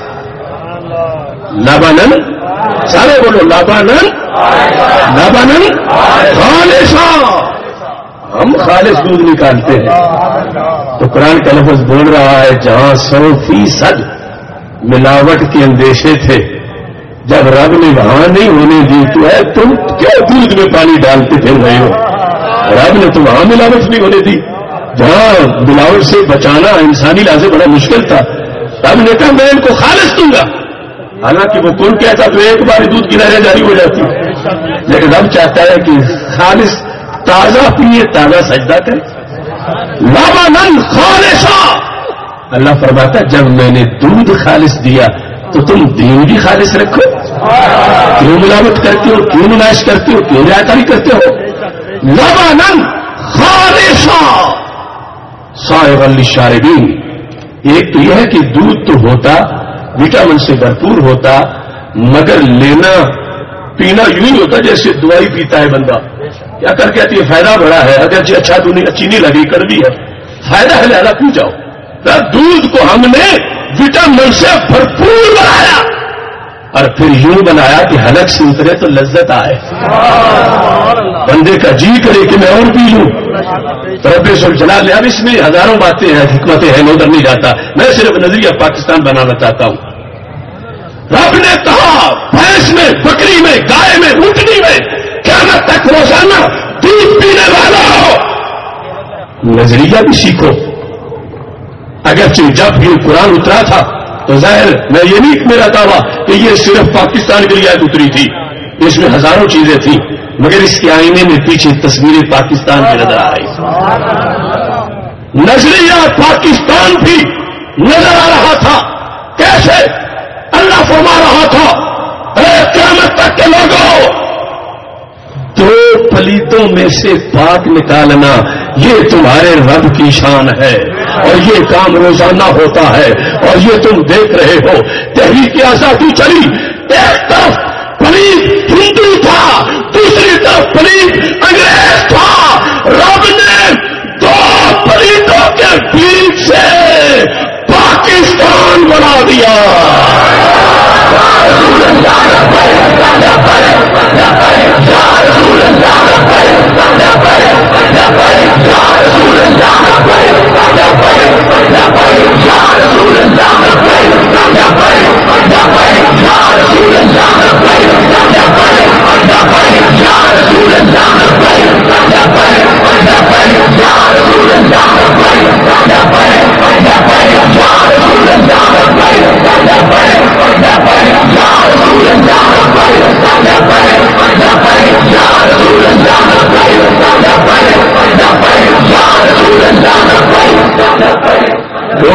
[SPEAKER 3] لبنن، سارے بولو لبنن، لبنن خالصا. ہم خالص دودھ نکالتے ہیں. تو قرآن کا لفظ بول رہا ہے جہاں 100% ملاوٹ کے اندیشے تھے، جب رب نے وہاں نہیں ہونے دی تو ہے تم کیوں دودھ میں پانی ڈالتے پھر رہے ہو؟ رب نے تو وہاں ملاوٹ نہیں ہونے دی جہاں ملاوٹ سے بچانا انسانی لحاظ سے بڑا مشکل تھا. رب نے کہا میں ان کو خالص دوں گا. حالانکہ وہ کون کہتا تو ایک بار دودھ کی نہریں جاری ہو جاتی، لیکن رب چاہتا ہے کہ خالص تازہ پیے، تازہ سجدہ کرے. لبنن خالصا. اللہ فرماتا ہے جب میں نے دودھ خالص دیا تو تم دین بھی خالص رکھو. کیوں ملاوٹ کرتے ہو؟ کیوں نمائش کرتے ہو؟ کیوں ریاکاری کرتے ہو؟ لبنن خالصا سائغا للشاربین. ایک تو یہ ہے کہ دودھ تو ہوتا وٹامن سے بھرپور ہوتا، مگر لینا پینا یوں ہی ہوتا جیسے دوائی پیتا ہے بندہ. کیا کر کہتی ہے فائدہ بڑا ہے، اگر اچھا اچھی نہیں لگی کڑوی ہے، فائدہ ہے لہذا پی جاؤ. دودھ کو ہم نے وٹامن سے بھرپور بنایا اور پھر یوں بنایا کہ حلق سے اترے تو لذت آئے، بندے کا جی کرے کہ میں اور پی لوں. رب ذوالجلال. اب اس میں ہزاروں باتیں ہیں، حکمتیں ہیں، میں ادھر نہیں جاتا. میں صرف نظریہ پاکستان بنانا چاہتا ہوں. رب نے کہا بھینس میں، بکری میں، گائے میں، اونٹنی میں قیامت تک روزانہ دودھ پینے والا ہو. نظریہ بھی سیکھو. اگرچہ جب یہ قرآن اترا تھا تو ظاہر میں یہ نہیں میرا دعویٰ کہ یہ صرف پاکستان کے لیے آیت اتری تھی، اس میں ہزاروں چیزیں تھیں، مگر اس کے آئینے میں پیچھے تصویریں پاکستان کی نظر آئی. نظریہ پاکستان بھی نظر آ رہا تھا. کیسے؟ اللہ فرما رہا تھا اے قیامت تک کے لوگوں دو پلیتوں میں سے پاک نکالنا یہ تمہارے رب کی شان ہے، اور یہ کام روزانہ ہوتا ہے. اور یہ تم دیکھ رہے ہو تحریک آزادی چلی، ایک طرف پلیت ہندو تھا، دوسری طرف پلیت انگریز تھا. رب نے دو پلیتوں کے بیچ سے پاکستان بنا دیا.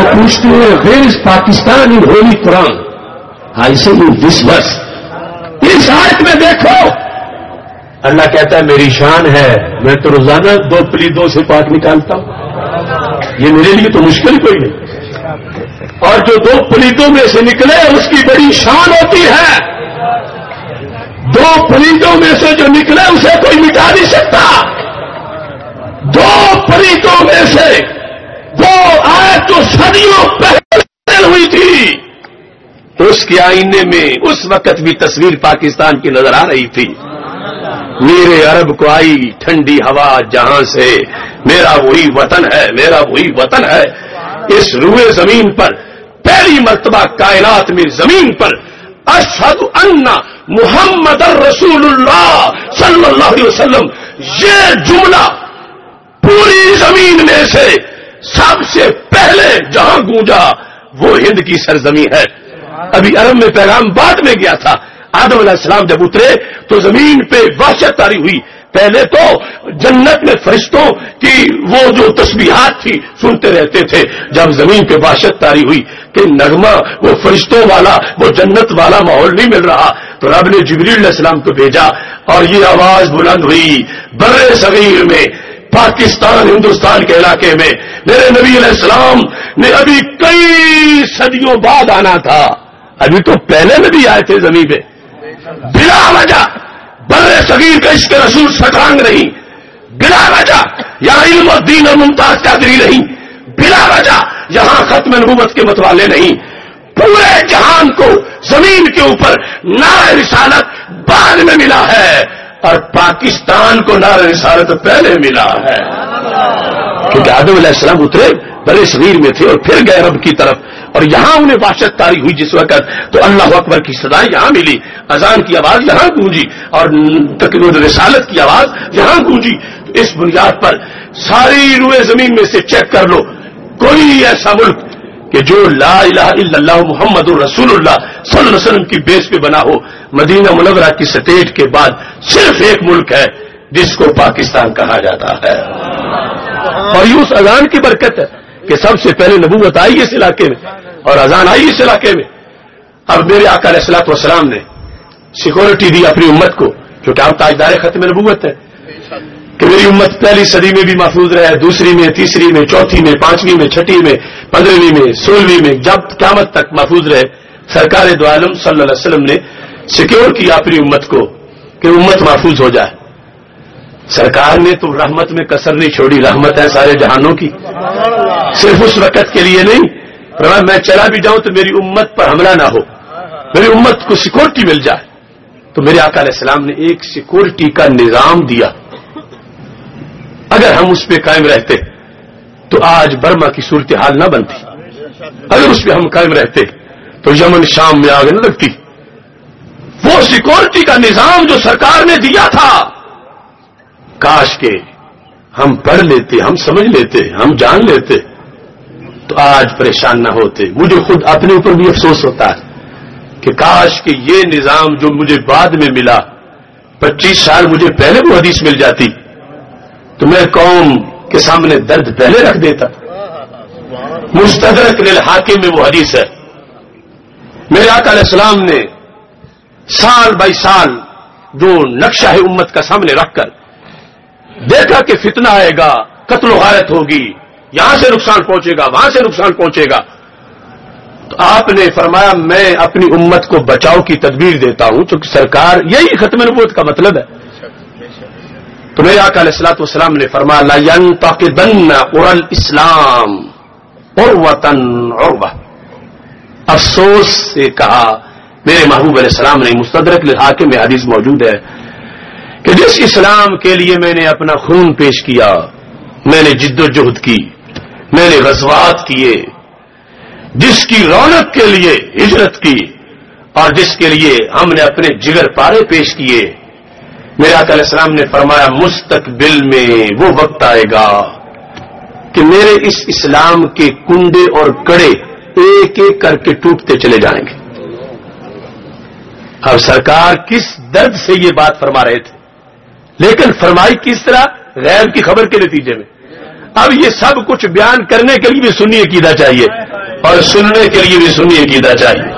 [SPEAKER 3] پوچھتے ہیں where is Pakistan in holy Quran? I say you دس ورس، اس آیت میں دیکھو اللہ کہتا ہے میری شان ہے، میں تو روزانہ 2 پلیتوں سے پاک نکالتا ہوں، یہ میرے لیے تو مشکل کوئی نہیں، اور جو 2 پلیتوں میں سے نکلے اس کی بڑی شان ہوتی ہے، 2 پلیتوں میں سے جو نکلے اسے کوئی مٹا نہیں سکتا، 2 پلیتوں میں سے 2 آیت جو صدیوں پہلے ہوئی تھی اس کے آئینے میں اس وقت بھی تصویر پاکستان کی نظر آ رہی تھی، میرے عرب کو آئی ٹھنڈی ہوا جہاں سے، میرا وہی وطن ہے، میرا وہی وطن ہے، اس روئے زمین پر پہلی مرتبہ کائنات میں زمین پر اشہد ان محمد رسول اللہ صلی اللہ علیہ وسلم، یہ جملہ پوری زمین میں سے سب سے پہلے جہاں گونجا وہ ہند کی سرزمین ہے۔ ابھی عرب میں پیغام بعد میں گیا تھا، آدم علیہ السلام جب اترے تو زمین پہ وحشت طاری ہوئی، پہلے تو جنت میں فرشتوں کی وہ جو تسبیحات تھی سنتے رہتے تھے، جب زمین پہ وحشت طاری ہوئی کہ نغمہ وہ فرشتوں والا وہ جنت والا ماحول نہیں مل رہا، تو رب نے جبریل علیہ السلام کو بھیجا اور یہ آواز بلند ہوئی بر صغیر میں، پاکستان ہندوستان کے علاقے میں میرے نبی علیہ السلام نے ابھی کئی صدیوں بعد آنا تھا، ابھی تو پہلے نبی آئے تھے زمین پہ، بلا وجہ بر صغیر کا عشق رسول سٹرانگ نہیں، بلا وجہ یہاں علم الدین اور ممتاز قادری نہیں، بلا وجہ یہاں ختم نبوت کے متوالے نہیں، پورے جہان کو زمین کے اوپر نعرہ رسالت بعد میں ملا ہے اور پاکستان کو نعرہ رسالت پہلے ملا ہے، کیونکہ آدم علیہ السلام اترے بر صغیر میں تھے اور پھر گئے رب کی طرف، اور یہاں انہیں وحشت طاری ہوئی جس وقت تو اللہ اکبر کی صدائیں یہاں ملی، اذان کی آواز یہاں گونجی اور رسالت کی آواز یہاں گونجی۔ اس بنیاد پر ساری روئے زمین میں سے چیک کر لو، کوئی ایسا ملک کہ جو لا الہ الا اللہ محمد الرسول اللہ صلی اللہ علیہ وسلم کی بیس پہ بنا ہو، مدینہ منورہ کی سٹیٹ کے بعد صرف ایک ملک ہے جس کو پاکستان کہا جاتا ہے، اور یہ اس اذان کی برکت ہے کہ سب سے پہلے نبوت آئی اس علاقے میں اور اذان آئی اس علاقے میں۔ اب میرے آقا علیہ الصلوۃ والسلام نے سیکورٹی دی اپنی امت کو، کیونکہ آپ تاجدار ختم نبوت ہے، کہ میری امت پہلی صدی میں بھی محفوظ رہے، دوسری میں، تیسری میں، چوتھی میں، پانچویں میں، چھٹی میں، 15ویں میں، 16ویں میں، جب قیامت تک محفوظ رہے۔ سرکار دو عالم صلی اللہ علیہ وسلم نے سیکیور کیا اپنی امت کو کہ امت محفوظ ہو جائے۔ سرکار نے تو رحمت میں کسر نہیں چھوڑی، رحمت ہے سارے جہانوں کی، صرف اس وقت کے لیے نہیں، میں چلا بھی جاؤں تو میری امت پر حملہ نہ ہو، میری امت کو سیکورٹی مل جائے۔ تو میرے آقا علیہ السلام نے ایک سیکورٹی کا نظام دیا، اگر ہم اس پہ قائم رہتے تو آج برما کی صورتحال نہ بنتی، اگر اس پہ ہم قائم رہتے تو یمن شام میں آگ نہ لگتی۔ وہ سیکورٹی کا نظام جو سرکار نے دیا تھا، کاش کے ہم پڑھ لیتے، ہم سمجھ لیتے، ہم جان لیتے تو آج پریشان نہ ہوتے۔ مجھے خود اپنے اوپر بھی افسوس ہوتا ہے کہ کاش کہ یہ نظام جو مجھے بعد میں ملا، 25 سال مجھے پہلے وہ حدیث مل جاتی تو میں قوم کے سامنے درد پہلے رکھ دیتا۔ مستدرک للحاکم میں وہ حدیث ہے، میرے آقا علیہ السلام نے سال بائی سال جو نقشہ ہے امت کا سامنے رکھ کر دیکھا کہ فتنہ آئے گا، قتل و غارت ہوگی، یہاں سے نقصان پہنچے گا، وہاں سے نقصان پہنچے گا، تو آپ نے فرمایا میں اپنی امت کو بچاؤ کی تدبیر دیتا ہوں، چونکہ سرکار یہی ختم نبوت کا مطلب ہے۔ تو میرے آقا علیہ الصلوۃ والسلام نے فرمایا لا ينتقدن قرى الاسلام عروة عروة، افسوس سے کہا میرے محبوب علیہ السلام نے، مستدرک للحاکم میں حدیث موجود ہے کہ جس اسلام کے لیے میں نے اپنا خون پیش کیا، میں نے جد و جہد کی، میں نے غزوات کیے، جس کی رونق کے لیے ہجرت کی اور جس کے لیے ہم نے اپنے جگر پارے پیش کیے، میرے آقا علیہ السلام نے فرمایا مستقبل میں وہ وقت آئے گا کہ میرے اس اسلام کے کنڈے اور کڑے ایک ایک کر کے ٹوٹتے چلے جائیں گے۔ اب سرکار کس درد سے یہ بات فرما رہے تھے، لیکن فرمائی کس طرح، غیب کی خبر کے نتیجے میں۔ اب یہ سب کچھ بیان کرنے کے لیے بھی سنی عقیدہ چاہیے، اور سننے کے لیے بھی سنی عقیدہ چاہیے.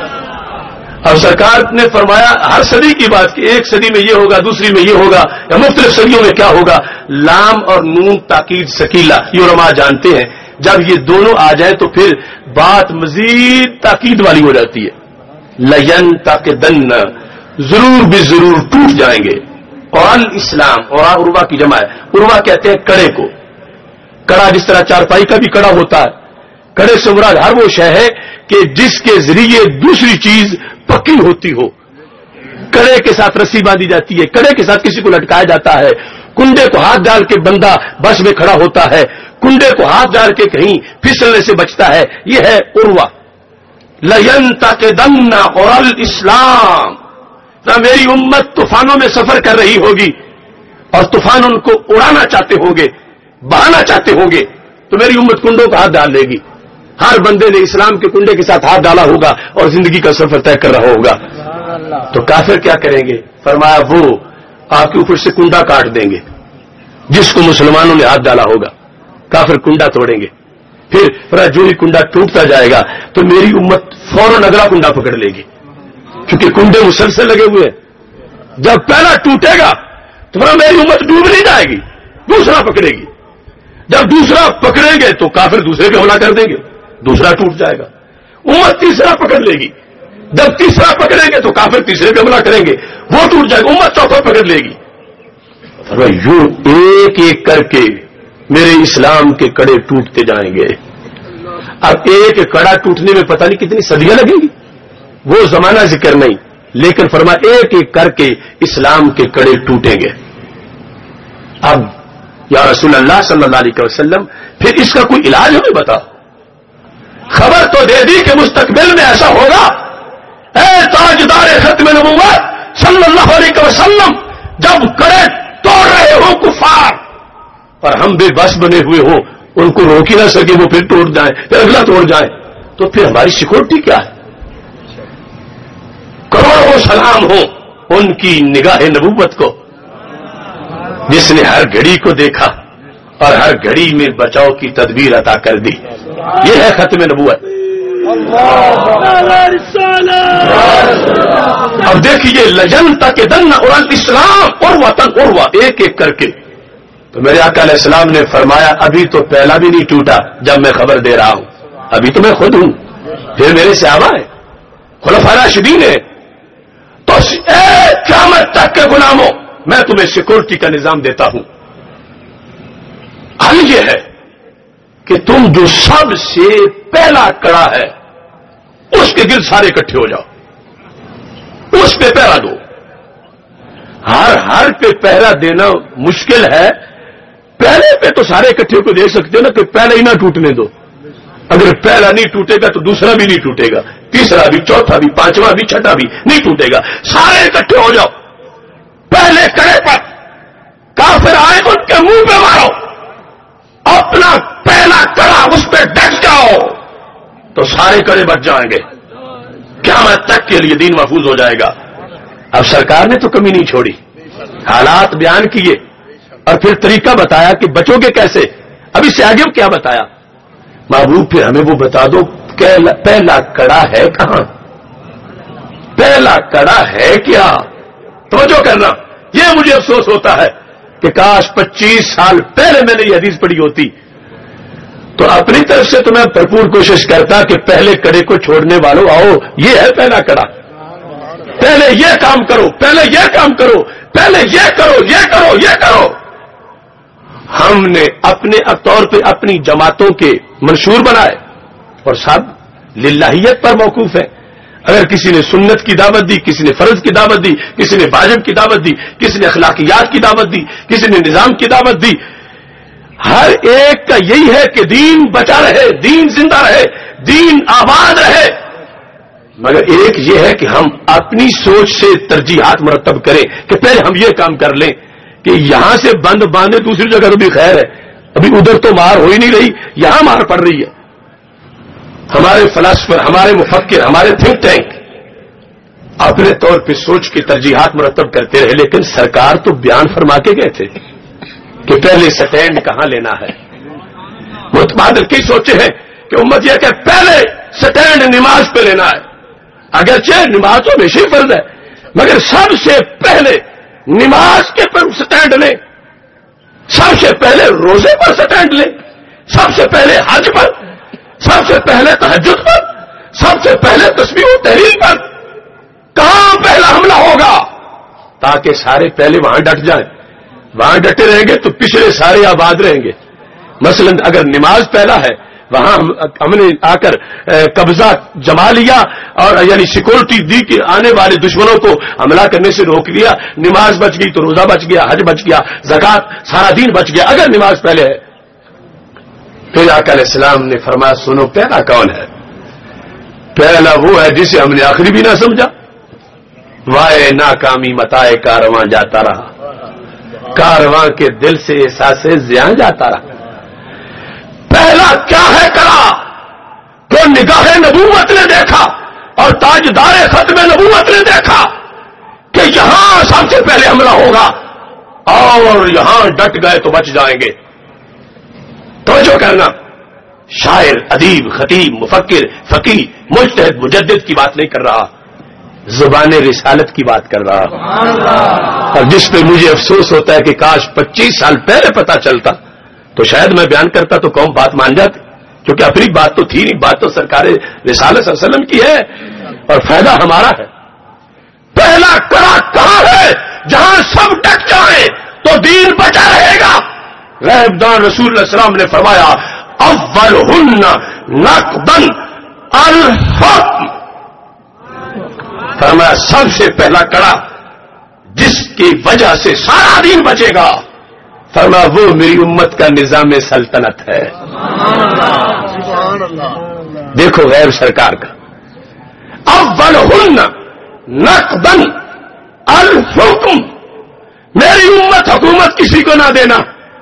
[SPEAKER 3] اب سرکار نے فرمایا ہر صدی کی بات کی، ایک صدی میں یہ ہوگا، دوسری میں یہ ہوگا، یا مختلف صدیوں میں کیا ہوگا. لام اور نون تاکید ثقیلہ، یہ علماء جانتے ہیں جب یہ دونوں آ جائیں تو پھر بات مزید تاکید والی ہو جاتی ہے. لین تاکدن، ضرور بھی ضرور ٹوٹ جائیں گے. اور اسلام، اور عروا کی جمع ہے. عروا کہتے ہیں کڑے کو. کڑا جس طرح چارپائی کا بھی کڑا ہوتا ہے، کڑے سے مراد ہر وہ شے ہے کہ جس کے ذریعے دوسری چیز پکی ہوتی ہو. کڑے کے ساتھ رسی باندھی جاتی ہے، کڑے کے ساتھ کسی کو لٹکایا جاتا ہے. کنڈے کو ہاتھ ڈال کے بندہ بس میں کھڑا ہوتا ہے، کنڈے کو ہاتھ ڈال کے کہیں پھسلنے سے بچتا ہے. یہ ہے عروا. لَيَنْتَقِدَنَّ عُرَى الْإِسْلَامِ. میری امت طوفانوں میں سفر کر رہی ہوگی اور طوفان ان کو اڑانا چاہتے ہوں گے، بہانا چاہتے ہوں گے، تو میری امت کنڈوں کا ہاتھ ڈال لے گی. ہر بندے نے اسلام کے کنڈے کے ساتھ ہاتھ ڈالا ہوگا اور زندگی کا سفر طے کر رہا ہوگا. تو کافر کیا کریں گے؟ فرمایا وہ آپ کے اوپر سے کنڈا کاٹ دیں گے جس کو مسلمانوں نے ہاتھ ڈالا ہوگا. کافر کنڈا توڑیں گے. پھر جو ہی کنڈا ٹوٹتا جائے گا تو میری امت فوراً اگلا کنڈا پکڑ لے گی، کیونکہ کنڈے مسلسل لگے ہوئے ہیں. جب پہلا ٹوٹے گا تو میری امت ڈوب نہیں جائے گی، دوسرا پکڑے گی. جب دوسرا پکڑیں گے تو کافر دوسرے پہ حملہ کر دیں گے، دوسرا ٹوٹ جائے گا. امت تیسرا پکڑ لے گی. جب تیسرا پکڑیں گے تو کافر تیسرے پہ حملہ کریں گے، وہ ٹوٹ جائے گا. امت چوتھا پکڑ لے گی. یوں ایک ایک کر کے میرے اسلام کے کڑے ٹوٹتے جائیں گے. اب ایک کڑا ٹوٹنے میں پتہ نہیں کتنی صدیاں لگیں گی، وہ زمانہ ذکر نہیں، لیکن فرمایا ایک ایک کر کے اسلام کے کڑے ٹوٹیں گے. اب یا رسول اللہ صلی اللہ علیہ وسلم پھر اس کا کوئی علاج ہمیں بتاؤ. خبر تو دے دی کہ مستقبل میں ایسا ہوگا. اے تاجدار ختم نبوت صلی اللہ علیہ وسلم، جب کڑے توڑ رہے ہو کفار اور ہم بے بس بنے ہوئے ہوں، ان کو روک ہی نہ سکے، وہ پھر توڑ جائیں، پھر اگلا توڑ جائے، تو پھر ہماری سیکورٹی کیا ہے؟ کروڑوں سلام ہو ان کی نگاہ نبوت کو، جس نے ہر گھڑی کو دیکھا اور ہر گھڑی میں بچاؤ کی تدبیر عطا کر دی. یہ ہے ختم نبوت. اب دیکھیے لَيَنْتَقِدَنَّ عُرَى الْإِسْلَامِ عُرْوَةً عُرْوَةً، ایک ایک کر کے. تو میرے آقا علیہ السلام نے فرمایا ابھی تو پہلا بھی نہیں ٹوٹا جب میں خبر دے رہا ہوں. ابھی تو میں خود ہوں، پھر میرے صحابہ ہیں، خلفاء راشدین ہیں. تو قیامت تک کے غلاموں میں تمہیں سیکورٹی کا نظام دیتا ہوں. حل یہ ہے کہ تم جو سب سے پہلا کڑا ہے اس کے گرد سارے اکٹھے ہو جاؤ، اس پہ پہرا دو. ہر پہ پہرا دینا مشکل ہے. پہلے پہ تو سارے اکٹھے کو دے سکتے ہو نا، کہ پہلے ہی نہ ٹوٹنے دو. اگر پہلا نہیں ٹوٹے گا تو دوسرا بھی نہیں ٹوٹے گا، تیسرا بھی، چوتھا بھی، پانچواں بھی، چھٹا بھی نہیں ٹوٹے گا. سارے اکٹھے ہو جاؤ پہلے کڑے پر. کافر آئے ان کے منہ پہ مارو، اپنا پہلا کڑا اس پہ ڈٹ جاؤ تو سارے کڑے بچ جائیں گے. قیامت تک کے لیے دین محفوظ ہو جائے گا. اب سرکار نے تو کمی نہیں چھوڑی، حالات بیان کیے اور پھر طریقہ بتایا کہ بچو گے کیسے. اب اس سے آگے کیا بتایا؟ محبوب پھر ہمیں وہ بتا دو کہ پہلا کڑا ہے کہاں، پہلا کڑا ہے کیا. توجہ کرنا، یہ مجھے افسوس ہوتا ہے کہ کاش 25 سال پہلے میں نے یہ حدیث پڑھی ہوتی تو اپنی طرف سے تو میں بھرپور کوشش کرتا کہ پہلے کڑے کو چھوڑنے والوں آؤ، یہ ہے پہلا کڑا. پہلے یہ کام کرو، پہلے یہ کام کرو، پہلے یہ کرو، یہ کرو، یہ کرو. ہم نے اپنے طور پہ اپنی جماعتوں کے منشور بنائے اور سب للہیت پر موقوف ہے. اگر کسی نے سنت کی دعوت دی، کسی نے فرض کی دعوت دی، کسی نے واجب کی دعوت دی، کسی نے اخلاقیات کی دعوت دی، کسی نے نظام کی دعوت دی. ہر ایک کا یہی ہے کہ دین بچا رہے، دین زندہ رہے، دین آباد رہے. مگر ایک یہ ہے کہ ہم اپنی سوچ سے ترجیحات مرتب کریں کہ پہلے ہم یہ کام کر لیں کہ یہاں سے بند باندھے دوسری جگہ تو بھی خیر ہے، ابھی ادھر تو مار ہو ہی نہیں رہی، یہاں مار پڑ رہی ہے. ہمارے فلاسفر، ہمارے مفکر، ہمارے تھنک ٹینک اپنے طور پہ سوچ کے ترجیحات مرتب کرتے رہے، لیکن سرکار تو بیان فرما کے گئے تھے کہ پہلے سٹینڈ کہاں لینا ہے. متبادل کی سوچے ہیں
[SPEAKER 4] کہ امت یہ کہ پہلے سٹینڈ نماز پہ لینا ہے. اگرچہ نماز تو ہمیشہ ہی فرض ہے مگر سب سے پہلے نماز کے پر سٹینڈ لیں, سب سے پہلے روزے پر سٹینڈ لیں, سب سے پہلے حج پر, سب سے پہلے تہجد پر, سب سے پہلے تسبیح و تحلیل پر. کہاں پہلا حملہ ہوگا تاکہ سارے پہلے وہاں ڈٹ جائیں. وہاں ڈٹے رہیں گے تو پچھلے سارے آباد رہیں گے. مثلا اگر نماز پہلا ہے وہاں ہم نے آ کر قبضہ جما لیا اور یعنی سیکورٹی دی کہ آنے والے دشمنوں کو حملہ کرنے سے روک لیا, نماز بچ گئی تو روزہ بچ گیا, حج بچ گیا, زکات, سارا دین بچ گیا اگر نماز پہلے ہے. پھر آقا علیہ السلام نے فرمایا سنو پہلا کون ہے؟ پہلا وہ ہے جسے ہم نے آخری بھی نہ سمجھا. وائے ناکامی متائے کارواں جاتا رہا, کارواں کے دل سے احساس زیاں جاتا رہا. پہلا کیا ہے کرا تو نگاہ نبوت نے دیکھا اور تاجدار ختم نبوت نے دیکھا کہ یہاں سب سے پہلے حملہ ہوگا اور یہاں ڈٹ گئے تو بچ جائیں گے. توجہ کرنا, شاعر, ادیب, خطیب, مفکر, فقیہ, مجتہد, مجدد کی بات نہیں کر رہا, زبان رسالت کی بات کر رہا. اور جس پہ مجھے افسوس ہوتا ہے کہ کاش 25 سال پہلے پتا چلتا تو شاید میں بیان کرتا تو قوم بات مان جاتی, کیونکہ اپنی بات تو تھی نہیں, بات تو سرکار رسالت صلی اللہ علیہ وسلم کی ہے اور فائدہ ہمارا ہے. پہلا کرا کہاں ہے جہاں سب ڈٹ جائیں تو دین بچا رہے گا. رہبدان رسول اللہ علیہ وسلم نے فرمایا اولہن نقدن الحکم, فرمایا سب سے پہلا کڑا جس کی وجہ سے سارا دین بچے گا, فرمایا وہ میری امت کا نظام سلطنت ہے. دیکھو غیر سرکار کا اولہن نقدن الحکم, میری امت حکومت کسی کو نہ دینا,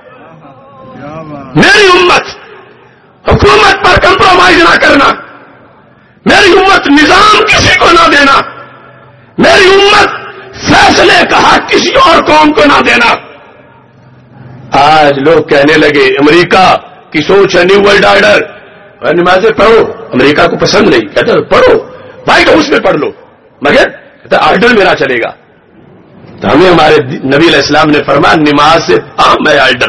[SPEAKER 4] میری امت حکومت پر کمپرومائز نہ کرنا, میری امت نظام کسی کو نہ دینا, میری امت فیصلے کا حق کسی اور قوم کو نہ دینا. آج لوگ کہنے لگے امریکہ کی سوچ ہے نیو ورلڈ آرڈر, نمازیں پڑھو, امریکہ کو پسند نہیں, کہتے پڑھو وائٹ ہاؤس میں پڑھ لو مگر کہتے آرڈر میرا چلے گا. تو ہمیں ہمارے نبی علیہ السلام نے فرمایا نماز سے اہم ہے آرڈر.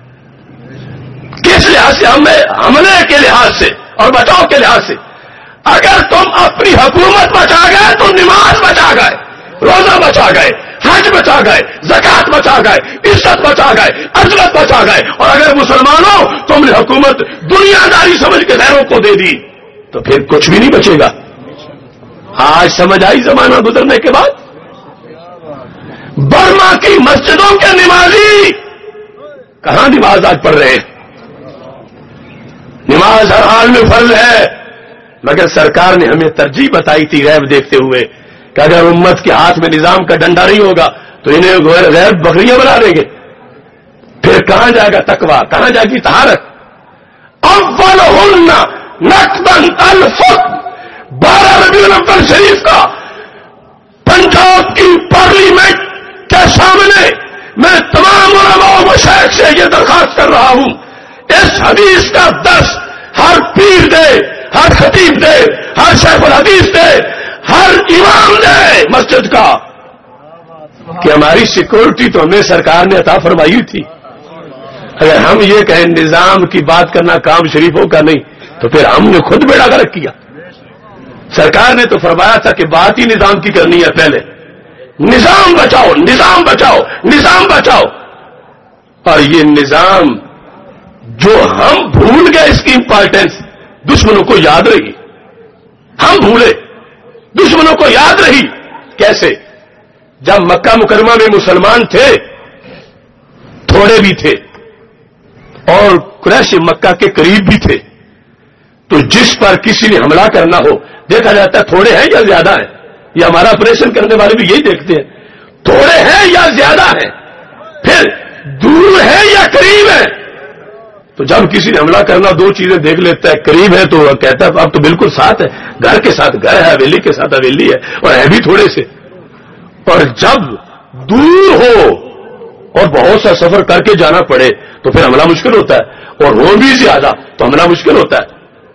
[SPEAKER 4] کس لحاظ سے؟ حملے کے لحاظ سے اور بچاؤ کے لحاظ سے. اگر تم اپنی حکومت بچا گئے تو نماز بچا گئے, روزہ بچا گئے, حج بچا گئے, زکات بچا گئے, عزت بچا گئے, عظمت بچا گئے. اور اگر مسلمانوں تم نے حکومت دنیا داری سمجھ کے غیروں کو دے دی تو پھر کچھ بھی نہیں بچے گا. آج سمجھ آئی زمانہ گزرنے کے بعد. برما کی مسجدوں کے نمازی کہاں نماز آج پڑھ رہے ہیں؟ نماز ہر حال میں فرض ہے مگر سرکار نے ہمیں ترجیح بتائی تھی غیب دیکھتے ہوئے کہ اگر امت کے ہاتھ میں نظام کا ڈنڈا نہیں ہوگا تو انہیں غیر بکریاں بنا دیں گے. پھر کہاں جائے گا تقویٰ, کہاں جائے گی طہارت؟ اولہن نقدن الحکم. 12 ربیع الاول شریف کا پنجاب کی پارلیمنٹ کے سامنے میں تمام علماء و مشائخ سے یہ درخواست کر رہا ہوں اس حدیث کا درس ہر پیر دے, ہر خطیب دے, ہر شیخ الحدیث دے, ہر امام دے مسجد کا کہ ہماری سیکورٹی تو ہمیں سرکار نے عطا فرمائی تھی. اگر ہم یہ کہیں نظام کی بات کرنا کام شریفوں کا نہیں تو پھر ہم نے خود بیڑا غرق کیا. سرکار نے تو فرمایا تھا کہ بات ہی نظام کی کرنی ہے, پہلے نظام بچاؤ, نظام بچاؤ, نظام بچاؤ. اور یہ نظام جو ہم بھول گئے اس کی امپارٹینس دشمنوں کو یاد رہی. ہم بھولے, دشمنوں کو یاد رہی. کیسے؟ جب مکہ مکرمہ میں مسلمان تھے, تھوڑے بھی تھے اور قریش مکہ کے قریب بھی تھے, تو جس پر کسی نے حملہ کرنا ہو دیکھا جاتا ہے تھوڑے ہیں یا زیادہ ہیں. یہ ہمارا آپریشن کرنے والے بھی یہی دیکھتے ہیں تھوڑے ہیں یا زیادہ ہیں, پھر دور ہے یا قریب ہے. تو جب کسی نے حملہ کرنا دو چیزیں دیکھ لیتا ہے, قریب ہے تو کہتا ہے اب تو بالکل ساتھ ہے, گھر کے ساتھ گھر ہے, حویلی کے ساتھ حویلی ہے اور ہے بھی تھوڑے سے. اور جب دور ہو اور بہت سا سفر کر کے جانا پڑے تو پھر حملہ مشکل ہوتا ہے, اور ہو بھی زیادہ تو حملہ مشکل ہوتا ہے.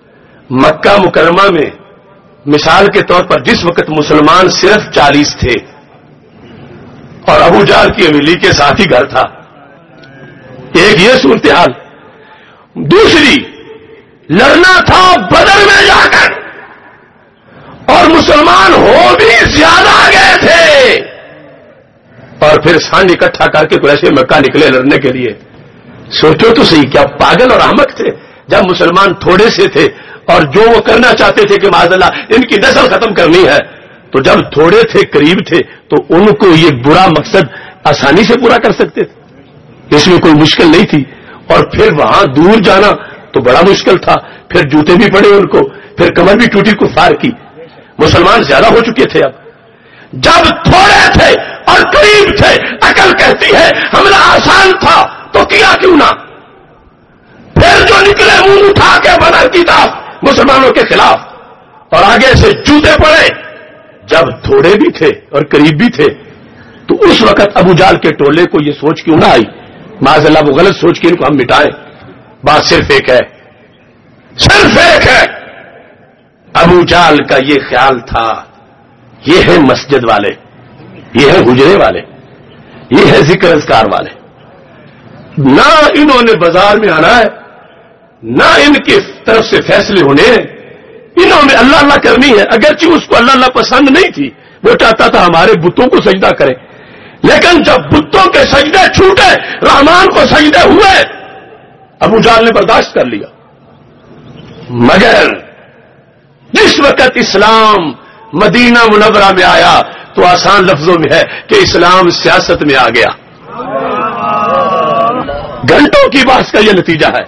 [SPEAKER 4] مکہ مکرمہ میں مثال کے طور پر جس وقت مسلمان صرف 40 تھے اور ابو جہل کی حویلی کے ساتھ ہی گھر تھا، ایک یہ صورتحال. دوسری، لڑنا تھا بدر میں جا کر اور مسلمان ہو بھی زیادہ گئے تھے، اور پھر سان اکٹھا کر کے ایسے مکہ نکلے لڑنے کے لیے. سوچو تو صحیح، کیا پاگل اور احمق تھے جب مسلمان تھوڑے سے تھے اور جو وہ کرنا چاہتے تھے کہ معاذ اللہ ان کی نسل ختم کرنی ہے، تو جب تھوڑے تھے قریب تھے تو ان کو یہ برا مقصد آسانی سے پورا کر سکتے تھے، اس میں کوئی مشکل نہیں تھی. اور پھر وہاں دور جانا تو بڑا مشکل تھا، پھر جوتے بھی پڑے ان کو، پھر کمر بھی ٹوٹی کفار کی. مسلمان زیادہ ہو چکے تھے. اب جب تھوڑے تھے اور قریب تھے، عقل کہتی ہے حملہ آسان تھا تو کیا کیوں نہ. پھر جو نکلے منہ اٹھا کے بدر کی طرف مسلمانوں کے خلاف، اور آگے سے جوتے پڑے. جب تھوڑے بھی تھے اور قریب بھی تھے تو اس وقت ابو جہل کے ٹولے کو یہ سوچ کیوں نہ آئی معاذ اللہ وہ غلط سوچ کے ان کو ہم مٹائیں. بات صرف ایک ہے، صرف ایک ہے. ابو جہل کا یہ خیال تھا، یہ ہے مسجد والے، یہ ہے حجرے والے، یہ ہے ذکر اذکار والے. نہ انہوں نے بازار میں آنا ہے، نہ ان کی طرف سے فیصلے ہونے ہیں. انہوں نے اللہ اللہ کرنی ہے. اگرچہ اس کو اللہ اللہ پسند نہیں تھی، وہ چاہتا تھا ہمارے بتوں کو سجدہ کرے، لیکن جب بتوں کے سجدے چھوٹے رحمان کو سجدے ہوئے ابو جہل نے برداشت کر لیا. مگر جس وقت اسلام مدینہ منورہ میں آیا تو آسان لفظوں میں ہے کہ اسلام سیاست میں آ گیا. گھنٹوں کی بحث کا یہ نتیجہ ہے.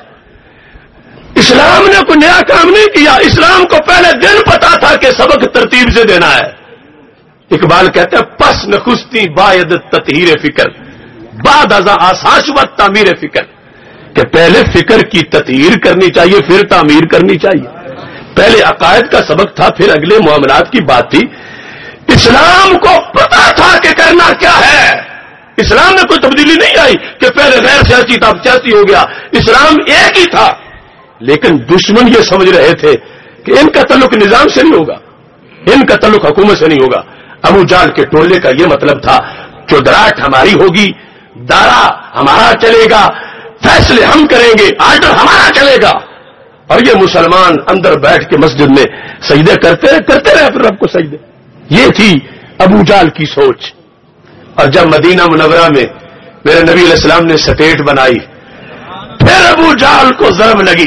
[SPEAKER 4] اسلام نے کوئی نیا کام نہیں کیا. اسلام کو پہلے دن پتا تھا کہ سبق ترتیب سے دینا ہے. اقبال کہتے ہیں پس نخستی باید تطہیر فکر بعد ازاں آساش و تعمیر فکر، کہ پہلے فکر کی تطہیر کرنی چاہیے پھر تعمیر کرنی چاہیے. پہلے عقائد کا سبق تھا پھر اگلے معاملات کی بات تھی. اسلام کو پتا تھا کہ کرنا کیا ہے. اسلام میں کوئی تبدیلی نہیں آئی کہ پہلے غیر سیاسی تھا اب سیاسی ہو گیا. اسلام ایک ہی تھا، لیکن دشمن یہ سمجھ رہے تھے کہ ان کا تعلق نظام سے نہیں ہوگا، ان کا تعلق حکومت سے نہیں ہوگا. ابو جہل کے ٹولے کا یہ مطلب تھا چودراہٹ ہماری ہوگی، دارا ہمارا چلے گا، فیصلے ہم کریں گے، آرڈر ہمارا چلے گا. اور یہ مسلمان اندر بیٹھ کے مسجد میں سجدے کرتے رہے پھر رب کو سجدے. یہ تھی ابو جہل کی سوچ. اور جب مدینہ منورہ میں میرے نبی علیہ السلام نے سٹیٹ بنائی، پھر ابو جہل کو ضرب لگی.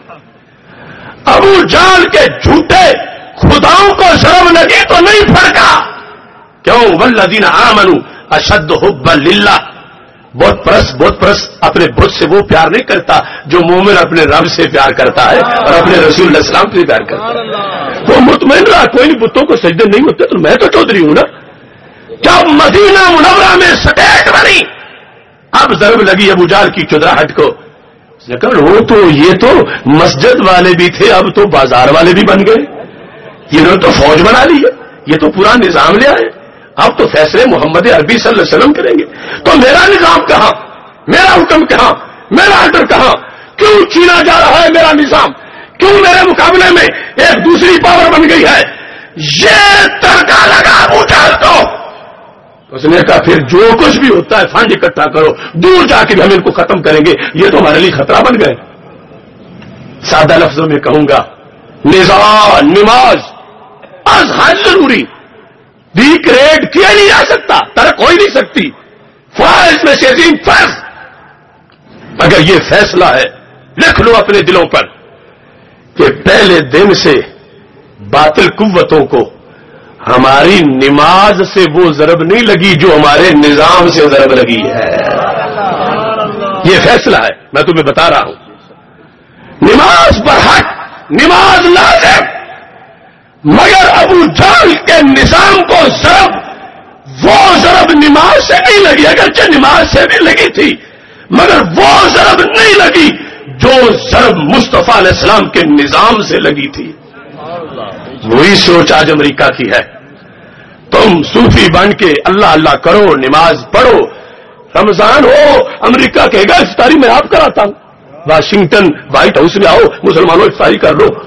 [SPEAKER 4] ابو جہل کے جھوٹے خداؤں کو ضرب لگی تو نہیں پھڑکا. کیوں؟ والذین آمنوا اشد حبا للہ. بت پرست اپنے بت سے وہ پیار نہیں کرتا جو مومن اپنے رب سے پیار کرتا ہے اور اپنے رسول اللہ السلام سے پیار کرتا ہے. تو مطمئن رہا کوئی نہیں بتوں کو سجدے نہیں ہوتے تو میں تو چودھری ہوں نا. جب مدینہ منورہ میں سٹیٹ بنی اب ضرب لگی ابو جہل کی چودراہٹ کو. اس نے کہا وہ تو یہ تو مسجد والے بھی تھے، اب تو بازار والے بھی بن گئے، انہوں نے تو فوج بنا لی ہے، یہ تو پورا نظام لے آئے، اب تو فیصلے محمد عربی صلی اللہ علیہ وسلم کریں گے. تو میرا نظام کہاں، میرا حکم کہاں، میرا آرڈر کہاں؟ کیوں چھینا جا رہا ہے میرا نظام؟ کیوں میرے مقابلے میں ایک دوسری پاور بن گئی ہے؟ یہ تڑکا لگا ابو جہل کو. اس نے کہا پھر جو کچھ بھی ہوتا ہے فنڈ اکٹھا کرو، دور جا کے بھی ہم ان کو ختم کریں گے، یہ تو ہمارے لیے خطرہ بن گئے. سادہ لفظوں میں کہوں گا، نماز از حد ضروری، ڈیگریڈ کیا نہیں جا سکتا، ترک ہو ہی نہیں سکتی. فرض میں سے عظیم فرض. اگر یہ فیصلہ ہے لکھ لو اپنے دلوں پر کہ پہلے دن سے باطل قوتوں کو ہماری نماز سے وہ ضرب نہیں لگی جو ہمارے نظام سے ضرب لگی ہے. یہ فیصلہ ہے، میں تمہیں بتا رہا ہوں. نماز پر حق، نماز لازم، مگر ابو جہل کے نظام کو ضرب، وہ ضرب نماز سے نہیں لگی، اگرچہ نماز سے بھی لگی تھی مگر وہ ضرب نہیں لگی جو ضرب مصطفیٰ علیہ السلام کے نظام سے لگی تھی. وہی سوچ آج امریکہ کی ہے. تم صوفی بن کے اللہ اللہ کرو، نماز پڑھو، رمضان ہو امریکہ کہے گا افطاری میں آپ کراتا ہوں، واشنگٹن وائٹ ہاؤس میں آؤ مسلمانوں افطاری کر لو،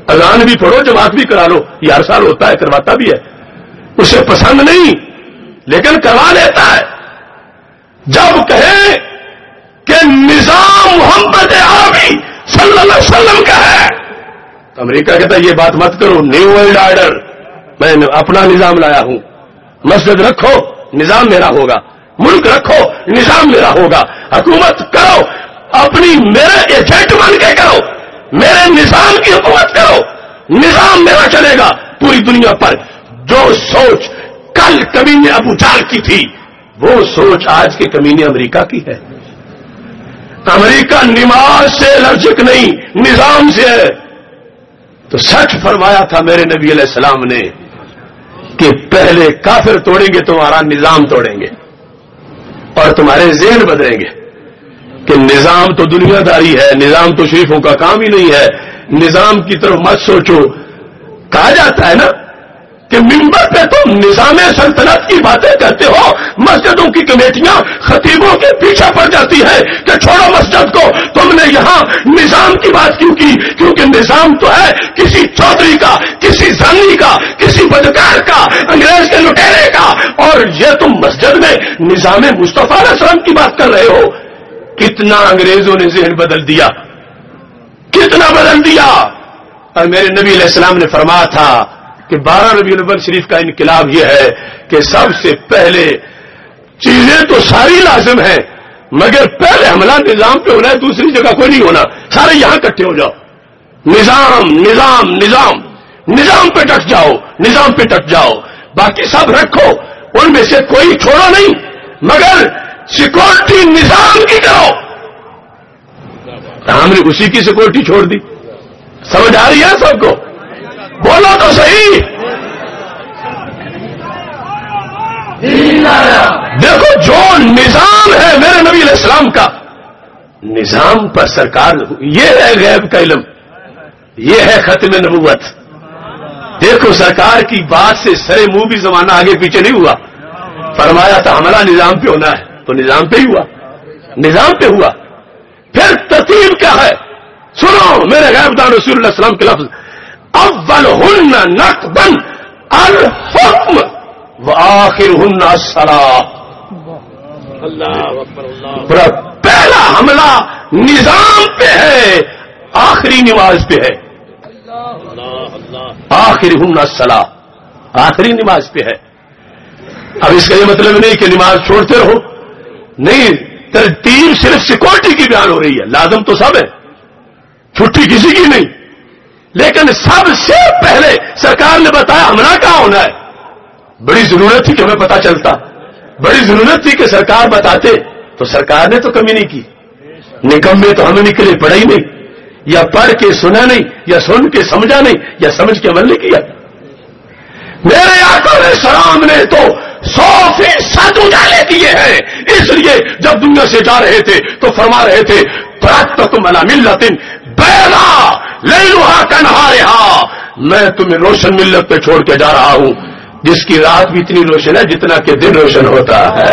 [SPEAKER 4] اذان بھی پڑھو جماعت بھی کرا لو، یہ ہر سال ہوتا ہے، کرواتا بھی ہے، اسے پسند نہیں لیکن کروا لیتا ہے۔ جب کہیں کہ نظام محمد عربی صلی اللہ علیہ وسلم کا ہے تو امریکہ کہتا ہے یہ بات مت کرو، نیو ورلڈ آرڈر، میں نے اپنا نظام لایا ہوں، مسجد رکھو نظام میرا ہوگا، ملک رکھو نظام میرا ہوگا، حکومت کرو اپنی میرے ایجنٹ بن کے کرو، میرے نظام کی حکومت کرو، نظام میرا چلے گا پوری دنیا پر۔ جو سوچ کل کمینے ابو جہل کی تھی وہ سوچ آج کے کمینے امریکہ کی ہے۔ امریکہ نماز سے الرجک نہیں، نظام سے ہے۔ تو سچ فرمایا تھا میرے نبی علیہ السلام نے کہ پہلے کافر توڑیں گے تمہارا نظام توڑیں گے اور تمہارے ذہن بدلیں گے کہ نظام تو دنیا داری ہے، نظام تو شریفوں کا کام ہی نہیں ہے، نظام کی طرف مت سوچو۔ کہا جاتا ہے نا کہ ممبر پہ تم نظام سلطنت کی باتیں کرتے ہو، مسجدوں کی کمیٹیاں خطیبوں کے پیچھے پڑ جاتی ہے کہ چھوڑو مسجد کو، تم نے یہاں نظام کی بات کیوں کی؟ کیونکہ نظام تو ہے کسی چودھری کا، کسی زانی کا، کسی بدکار کا، انگریز کے لٹیرے کا، اور یہ تم مسجد میں نظام مصطفیٰ علیہ السلام کی بات کر رہے ہو۔ کتنا انگریزوں نے ذہن بدل دیا، کتنا بدل دیا۔ اور میرے نبی علیہ السلام نے فرمایا تھا کہ 12 ربیع الاول شریف کا انقلاب یہ ہے کہ سب سے پہلے چیزیں تو ساری لازم ہیں مگر پہلے حملہ نظام پہ ہونا ہے، دوسری جگہ کوئی نہیں ہونا، سارے یہاں اکٹھے ہو جاؤ، نظام نظام نظام نظام پہ ڈٹ جاؤ، نظام پہ ڈٹ جاؤ، باقی سب رکھو، ان میں سے کوئی چھوڑو نہیں مگر سیکورٹی نظام کی کرو۔ ہم نے اسی کی سیکورٹی چھوڑ دی۔ سمجھ آ رہی ہے سب کو؟ بولو تو صحیح۔ دیکھو جو نظام ہے میرے نبی علیہ السلام کا، نظام پر سرکار، یہ ہے غیب کا علم، یہ ہے ختم نبوت۔ دیکھو سرکار کی بات سے سرے منہ بھی زمانہ آگے پیچھے نہیں ہوا، فرمایا تھا ہمارا نظام پہ ہونا ہے تو نظام پہ ہی ہوا، نظام پہ ہوا۔ پھر ترتیب کیا ہے؟ سنو میرے غیب دان رسول اللہ علیہ وسلم کے لفظ، اولہن نقباً الحکم وآخرہن الصلاۃ۔ پہلا حملہ نظام پہ ہے، آخری نماز پہ ہے، آخرہن الصلاۃ، آخری نماز پہ ہے۔ اب اس کا یہ مطلب نہیں کہ نماز چھوڑتے رہو، نہیں، ترتیب صرف سیکورٹی کی بیان ہو رہی ہے، لازم تو سب ہے، چھٹی کسی کی نہیں، لیکن سب سے پہلے سرکار نے بتایا حملہ کہاں ہونا ہے۔ بڑی ضرورت تھی کہ ہمیں پتا چلتا، بڑی ضرورت تھی کہ سرکار بتاتے، تو سرکار نے تو کمی نہیں کی۔ نکمے تو ہمیں نکلے پڑھا ہی نہیں، یا پڑھ کے سنا نہیں، یا سن کے سمجھا نہیں، یا سمجھ کے عمل نہیں کیا۔ میرے آقا علیہ السلام نے تو 100% اجالے کیے ہیں، اس لیے جب دنیا سے جا رہے تھے تو فرما رہے تھے ترکتکم علی ملۃ بیضاء لیلھا کنہارھا، میں تمہیں روشن ملت پہ چھوڑ کے جا رہا ہوں جس کی رات بھی اتنی روشن ہے جتنا کہ دن روشن ہوتا ہے۔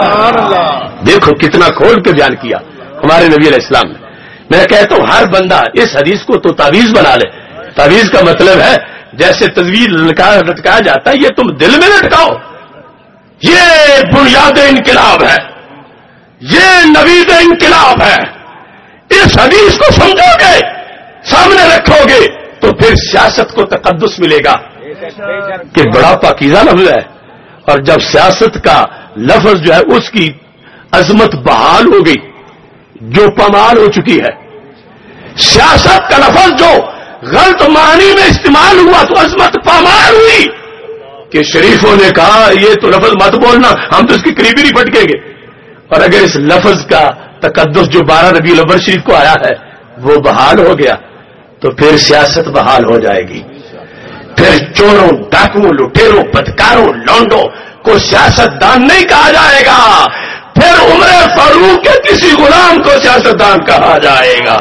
[SPEAKER 4] دیکھو کتنا کھول کے بیان کیا ہمارے نبی علیہ السلام نے۔ میں کہتا ہوں ہر بندہ اس حدیث کو تو تعویذ بنا لے۔ تعویذ کا مطلب ہے جیسے تصویر لٹکایا جاتا ہے، یہ تم دل میں لٹکاؤ۔ یہ بنیاد انقلاب ہے، یہ نوید انقلاب ہے۔ اس حدیث کو سمجھو گے، سامنے رکھو گے تو پھر سیاست کو تقدس ملے گا کہ بڑا پاکیزہ لفظ ہے، اور جب سیاست کا لفظ جو ہے اس کی عظمت بحال ہو گئی، جو پامال ہو چکی ہے۔ سیاست کا لفظ جو غلط معنی میں استعمال ہوا تو عظمت پامال ہوئی کہ شریفوں نے کہا یہ تو لفظ مت بولنا، ہم تو اس کی قریبی نہیں پھٹکیں گے۔ اور اگر اس لفظ کا تقدس جو 12 ربیع الاول شریف کو آیا ہے وہ بحال ہو گیا تو پھر سیاست بحال ہو جائے گی۔ پھر چوروں، ڈاکوؤں، لٹیروں، بدکاروں، لونڈوں کو سیاست دان نہیں کہا جائے گا، پھر عمر فاروق کے کسی غلام کو سیاست دان کہا جائے گا۔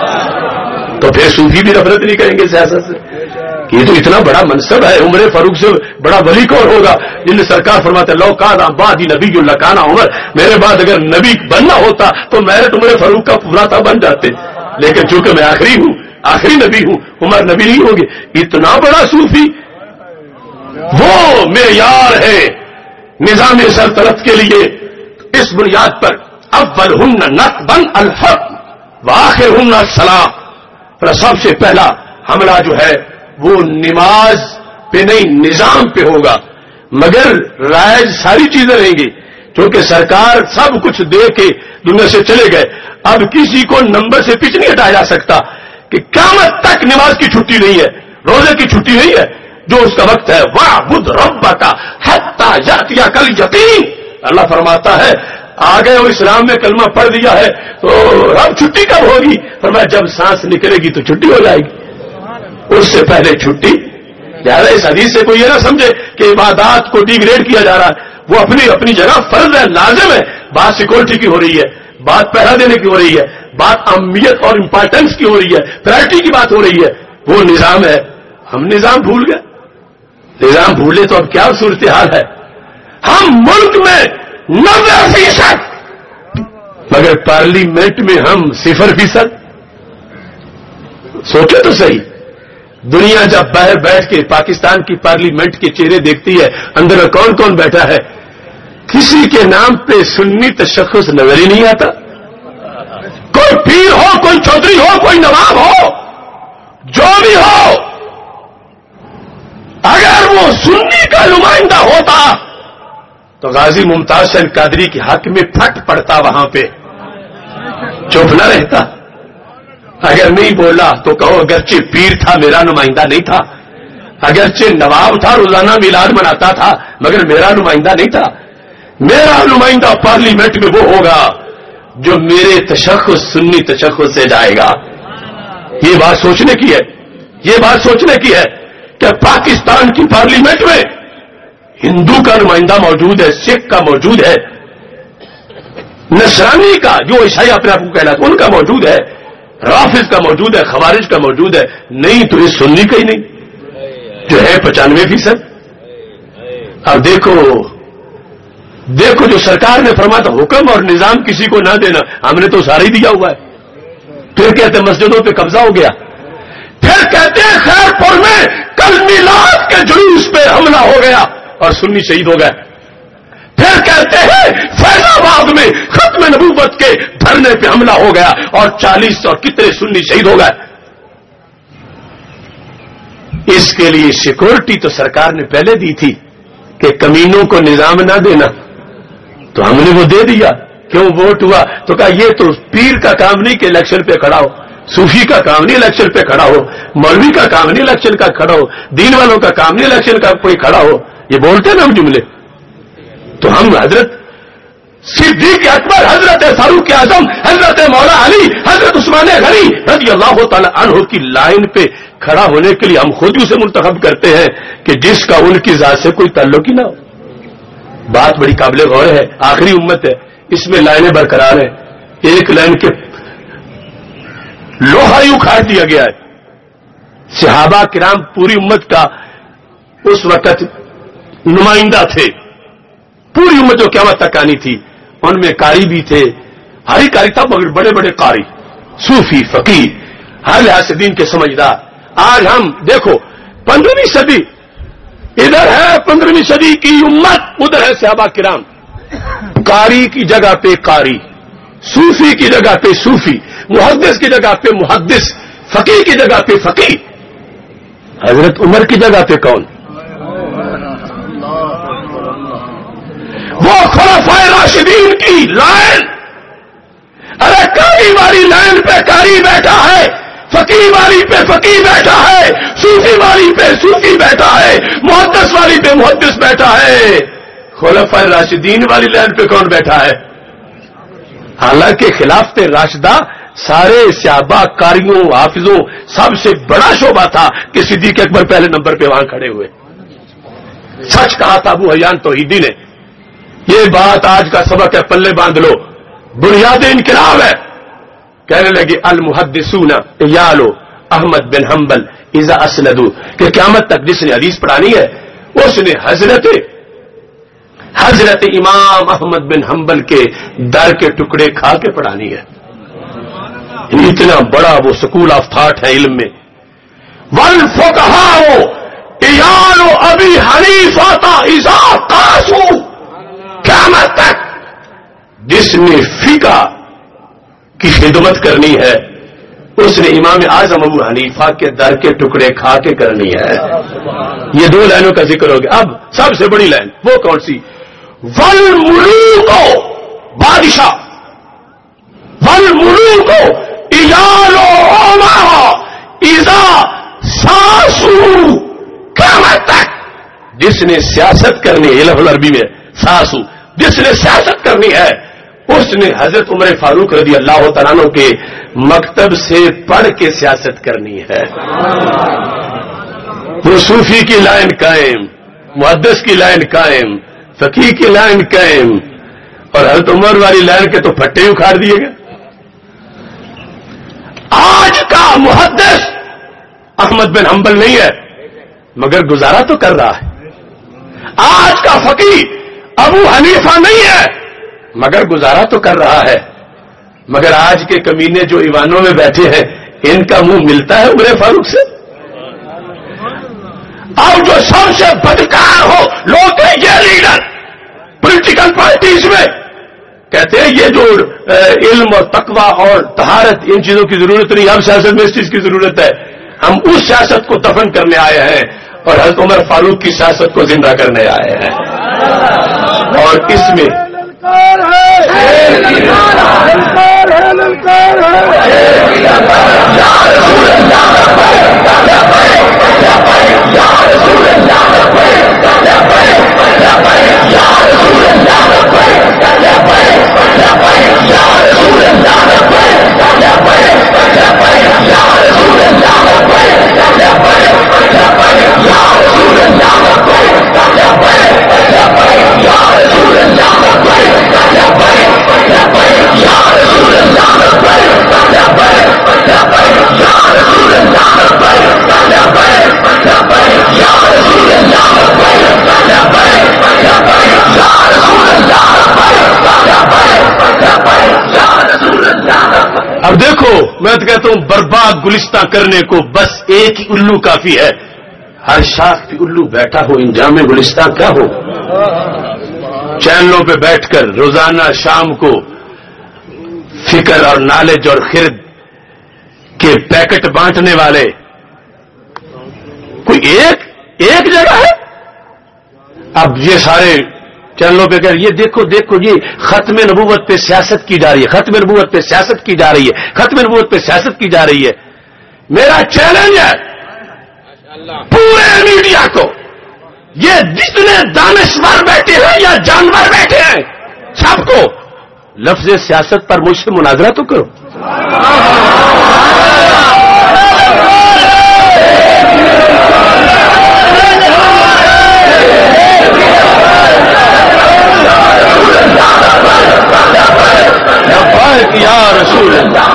[SPEAKER 4] تو پھر صوفی بھی نفرت نہیں کریں گے سیاست سے کہ یہ تو اتنا بڑا منصب ہے، عمر فاروق سے بڑا ولی کون ہوگا؟ جن سرکار فرماتے لو کان بعدی نبی لکان عمر، میرے بعد اگر نبی بننا ہوتا تو میرے عمر فاروق کا پورا تھا بن جاتے، لیکن چونکہ میں آخری ہوں، آخری نبی ہوں، عمر نبی نہیں ہوں گے. اتنا بڑا صوفی، وہ معیار ہے نظام سلطنت کے لیے. اس بنیاد پر اولہن نقبا الحق وآخرہن الصلاۃ، پر سب سے پہلا حملہ جو ہے وہ نماز پہ نہیں نظام پہ ہوگا. مگر رائج ساری چیزیں رہیں گی، کیونکہ سرکار سب کچھ دے کے دنیا سے چلے گئے. اب کسی کو نمبر سے پیچھے نہیں ہٹایا جا سکتا کہ قیامت تک نماز کی چھٹی نہیں ہے، روزے کی چھٹی نہیں ہے. جو اس کا وقت ہے وَاعْبُدْ رَبَّكَ حَتَّى يَأْتِيَكَ الْيَقِينُ. اللہ فرماتا ہے آ گئے اور اسلام میں کلمہ پڑھ دیا ہے تو اب چھٹی کب ہوگی؟ فرمایا جب سانس نکلے گی تو چھٹی ہو جائے گی، اس سے پہلے چھٹی. لہٰذا اس حدیث سے کوئی یہ نہ سمجھے کہ عبادات کو ڈی گریڈ کیا جا رہا ہے. وہ اپنی اپنی جگہ فرض ہے، لازم ہے. بات سیکورٹی کی ہو رہی ہے، بات پہرا دینے کی ہو رہی ہے، بات اہمیت اور امپورٹنس کی ہو رہی ہے، پرائرٹی کی بات ہو رہی ہے. وہ نظام ہے. ہم نظام بھول گئے. نظام بھولے تو اب کیا صورتحال ہے؟ ہم ملک میں 90%، مگر پارلیمنٹ میں ہم 0%. سوچو تو صحیح. دنیا جب باہر بیٹھ کے پاکستان کی پارلیمنٹ کے چہرے دیکھتی ہے، اندر کون کون بیٹھا ہے، کسی کے نام پہ سنی تشخص نظر ہی نہیں آتا. کوئی پیر ہو، کوئی چودھری ہو، کوئی نواب ہو، جو بھی ہو، اگر وہ سنی کا نمائندہ ہوتا تو غازی ممتاز حسین قادری کے حق میں پھٹ پڑتا، وہاں پہ چپ نہ رہتا. اگر نہیں بولا تو کہو اگرچہ پیر تھا میرا نمائندہ نہیں تھا، اگرچہ نواب تھا روزانہ میلاد مناتا تھا مگر میرا نمائندہ نہیں تھا. میرا نمائندہ پارلیمنٹ میں وہ ہوگا جو میرے تشخص سنی تشخص سے جائے گا. یہ بات سوچنے کی ہے، یہ بات سوچنے کی ہے کہ پاکستان کی پارلیمنٹ میں ہندو کا نمائندہ موجود ہے، سکھ کا موجود ہے، نصرانی کا جو عیسائی اپنے آپ کو کہلاتے ان کا موجود ہے، رافض کا موجود ہے، خوارج کا موجود ہے. نہیں تو یہ سنی کا ہی نہیں جو ہے 95%. اب دیکھو جو سرکار نے فرمایا تھا حکم اور نظام کسی کو نہ دینا، ہم نے تو سارا ہی دیا ہوا ہے. پھر کہتے ہیں مسجدوں پہ قبضہ ہو گیا، پھر کہتے ہیں خیر پور میں کل میلاد کے جلوس پہ حملہ ہو گیا اور سنی شہید ہو گئے. پھر کہتے ہیں فیض آباد میں ختم نبوت کے دھرنے پہ حملہ ہو گیا اور 40 اور کتنے سنی شہید ہو گئے. اس کے لیے سیکورٹی تو سرکار نے پہلے دی تھی کہ کمینوں کو نظام نہ دینا، تو ہم نے وہ دے دیا. کیوں ووٹ ہوا تو کہا یہ تو پیر کا کام نہیں کہ الیکشن پہ کھڑا ہو، صوفی کا کام نہیں الیکشن پہ کھڑا ہو، مولوی کا کام نہیں الیکشن کا کھڑا ہو، دین والوں کا کام نہیں الیکشن کا کوئی کھڑا ہو. یہ بولتے ہیں نا ہم جملے. تو ہم حضرت صدیق اکبر، حضرت فاروق اعظم، حضرت مولا علی، حضرت عثمان غنی رضی اللہ تعالی عنہ کی لائن پہ کھڑا ہونے کے لیے ہم خود ہی اسے منتخب کرتے ہیں کہ جس کا ان کی ذات سے کوئی تعلق ہی نہ ہو. بات بڑی قابل غور ہے. آخری امت ہے، اس میں لائنیں برقرار ہیں. ایک لائن کے لوہا ہی اکھاڑ دیا گیا ہے. صحابہ کرام پوری امت کا اس وقت نمائندہ تھے. پوری امت جو قیامت تک آنی تھی ان میں قاری بھی تھے، ہر ہی قاری تھا مگر بڑے بڑے قاری، صوفی، فقیر، ہر لحاظ سے دین کے سمجھدار. آج ہم دیکھو 15ویں صدی ادھر ہے، 15ویں صدی کی امت ادھر ہے. صحابہ کرام قاری کی جگہ پہ قاری، صوفی کی جگہ پہ صوفی، محدث کی جگہ پہ محدث، فقیر کی جگہ پہ فقیر. حضرت عمر کی جگہ پہ کون؟ وہ خلفائے راشدین کی لائن. ارے قاری والی لائن پہ قاری بیٹھا ہے، فقیر والی پہ فقیر بیٹھا ہے، صوفی والی پہ صوفی بیٹھا ہے، محدث والی پہ محدث بیٹھا ہے. خلفائے راشدین والی لائن پہ کون بیٹھا ہے؟ حالانکہ خلافت راشدہ سارے صحابہ، قاریوں، حافظوں سب سے بڑا شعبہ تھا کہ صدیق اکبر پہلے نمبر پہ وہاں کھڑے ہوئے. سچ کہا تھا ابو حیان توحیدی نے. یہ بات آج کا سبق ہے، پلے باندھ لو، بنیاد انقلاب ہے. کہنے لگے المحدثون یالو احمد بن حنبل اذا اسندو، کہ قیامت تک جس نے حدیث پڑھانی ہے اس نے حضرت امام احمد بن حنبل کے در کے ٹکڑے کھا کے پڑھانی ہے. اتنا بڑا وہ سکول آف تھاٹ ہے علم میں. والفقہاء عیال ابی حنیفہ اذا قاسوا، قیامت تک جس نے فقہ کی خدمت کرنی ہے اس نے امام اعظم ابو حنیفہ کے در کے ٹکڑے کھا کے کرنی ہے. یہ 2 لائنوں کا ذکر ہو گیا. اب سب سے بڑی لائن وہ کون سی؟ والملوک، بادشاہ، والملوک عیال اذا ساسو، قیامت تک جس نے سیاست کرنی ہے، لفظ عربی میں ساسو، جس نے سیاست کرنی ہے اس نے حضرت عمر فاروق رضی اللہ تعالیٰ عنہ کے مکتب سے پڑھ کے سیاست کرنی ہے. وہ صوفی کی لائن قائم، محدث کی لائن قائم، فقیہ کی لائن قائم، اور حضرت عمر والی لائن کے تو پھٹے ہی اکھاڑ دیے گئے. آج کا محدث احمد بن حنبل نہیں ہے مگر گزارا تو کر رہا ہے. آج کا فقیہ ابو حنیفہ نہیں ہے مگر گزارا تو کر رہا ہے. مگر آج کے کمینے جو ایوانوں میں بیٹھے ہیں ان کا منہ ملتا ہے عمر فاروق سے. اور جو سب سے بدکار ہو لوگ ہیں یہ لیڈر پولیٹیکل پارٹیز میں کہتے ہیں یہ جو علم اور تقوی اور طہارت ان چیزوں کی ضرورت نہیں، ہم سیاست میں اس چیز کی ضرورت ہے. ہم اس سیاست کو دفن کرنے آئے ہیں اور حضرت عمر فاروق کی سیاست کو زندہ کرنے آئے ہیں. اور اس میں اب دیکھو میں تو کہتا ہوں برباد گلستہ کرنے کو بس ایک ہی الو کافی ہے. ہر شاخ پہ الو بیٹھا ہو، انجام گلستہ کیا ہو؟ چینلوں پہ بیٹھ کر روزانہ شام کو فکر اور نالج اور خرد کے پیکٹ بانٹنے والے کوئی ایک جگہ ہے. اب یہ سارے چینلوں پہ کہ یہ دیکھو یہ ختم نبوت پہ سیاست کی جا رہی ہے، ختم نبوت پہ سیاست کی جا رہی ہے، ختم نبوت پہ سیاست کی جا رہی ہے. میرا چیلنج ہے پورے میڈیا کو، یہ جتنے دانشور بیٹھے ہیں یا جانور بیٹھے ہیں سب کو لفظ سیاست پر مجھ سے مناظرہ تو کرو. یا رسول اللہ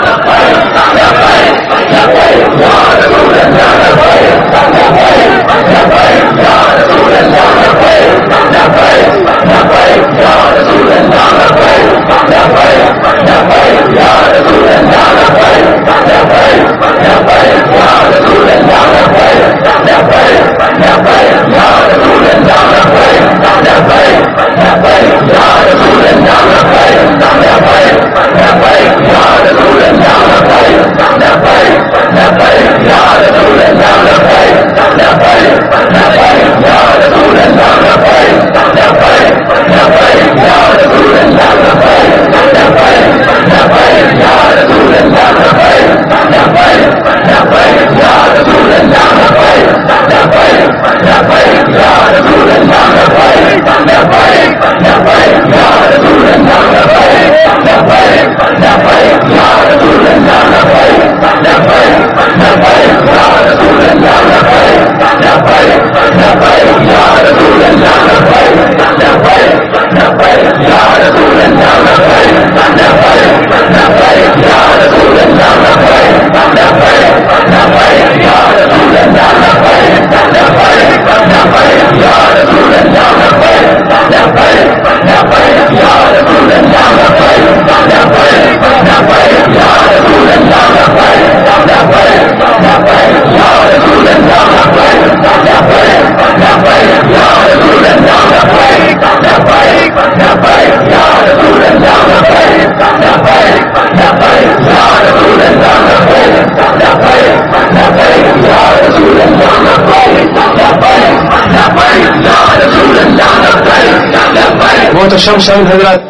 [SPEAKER 4] शमशान हजरत,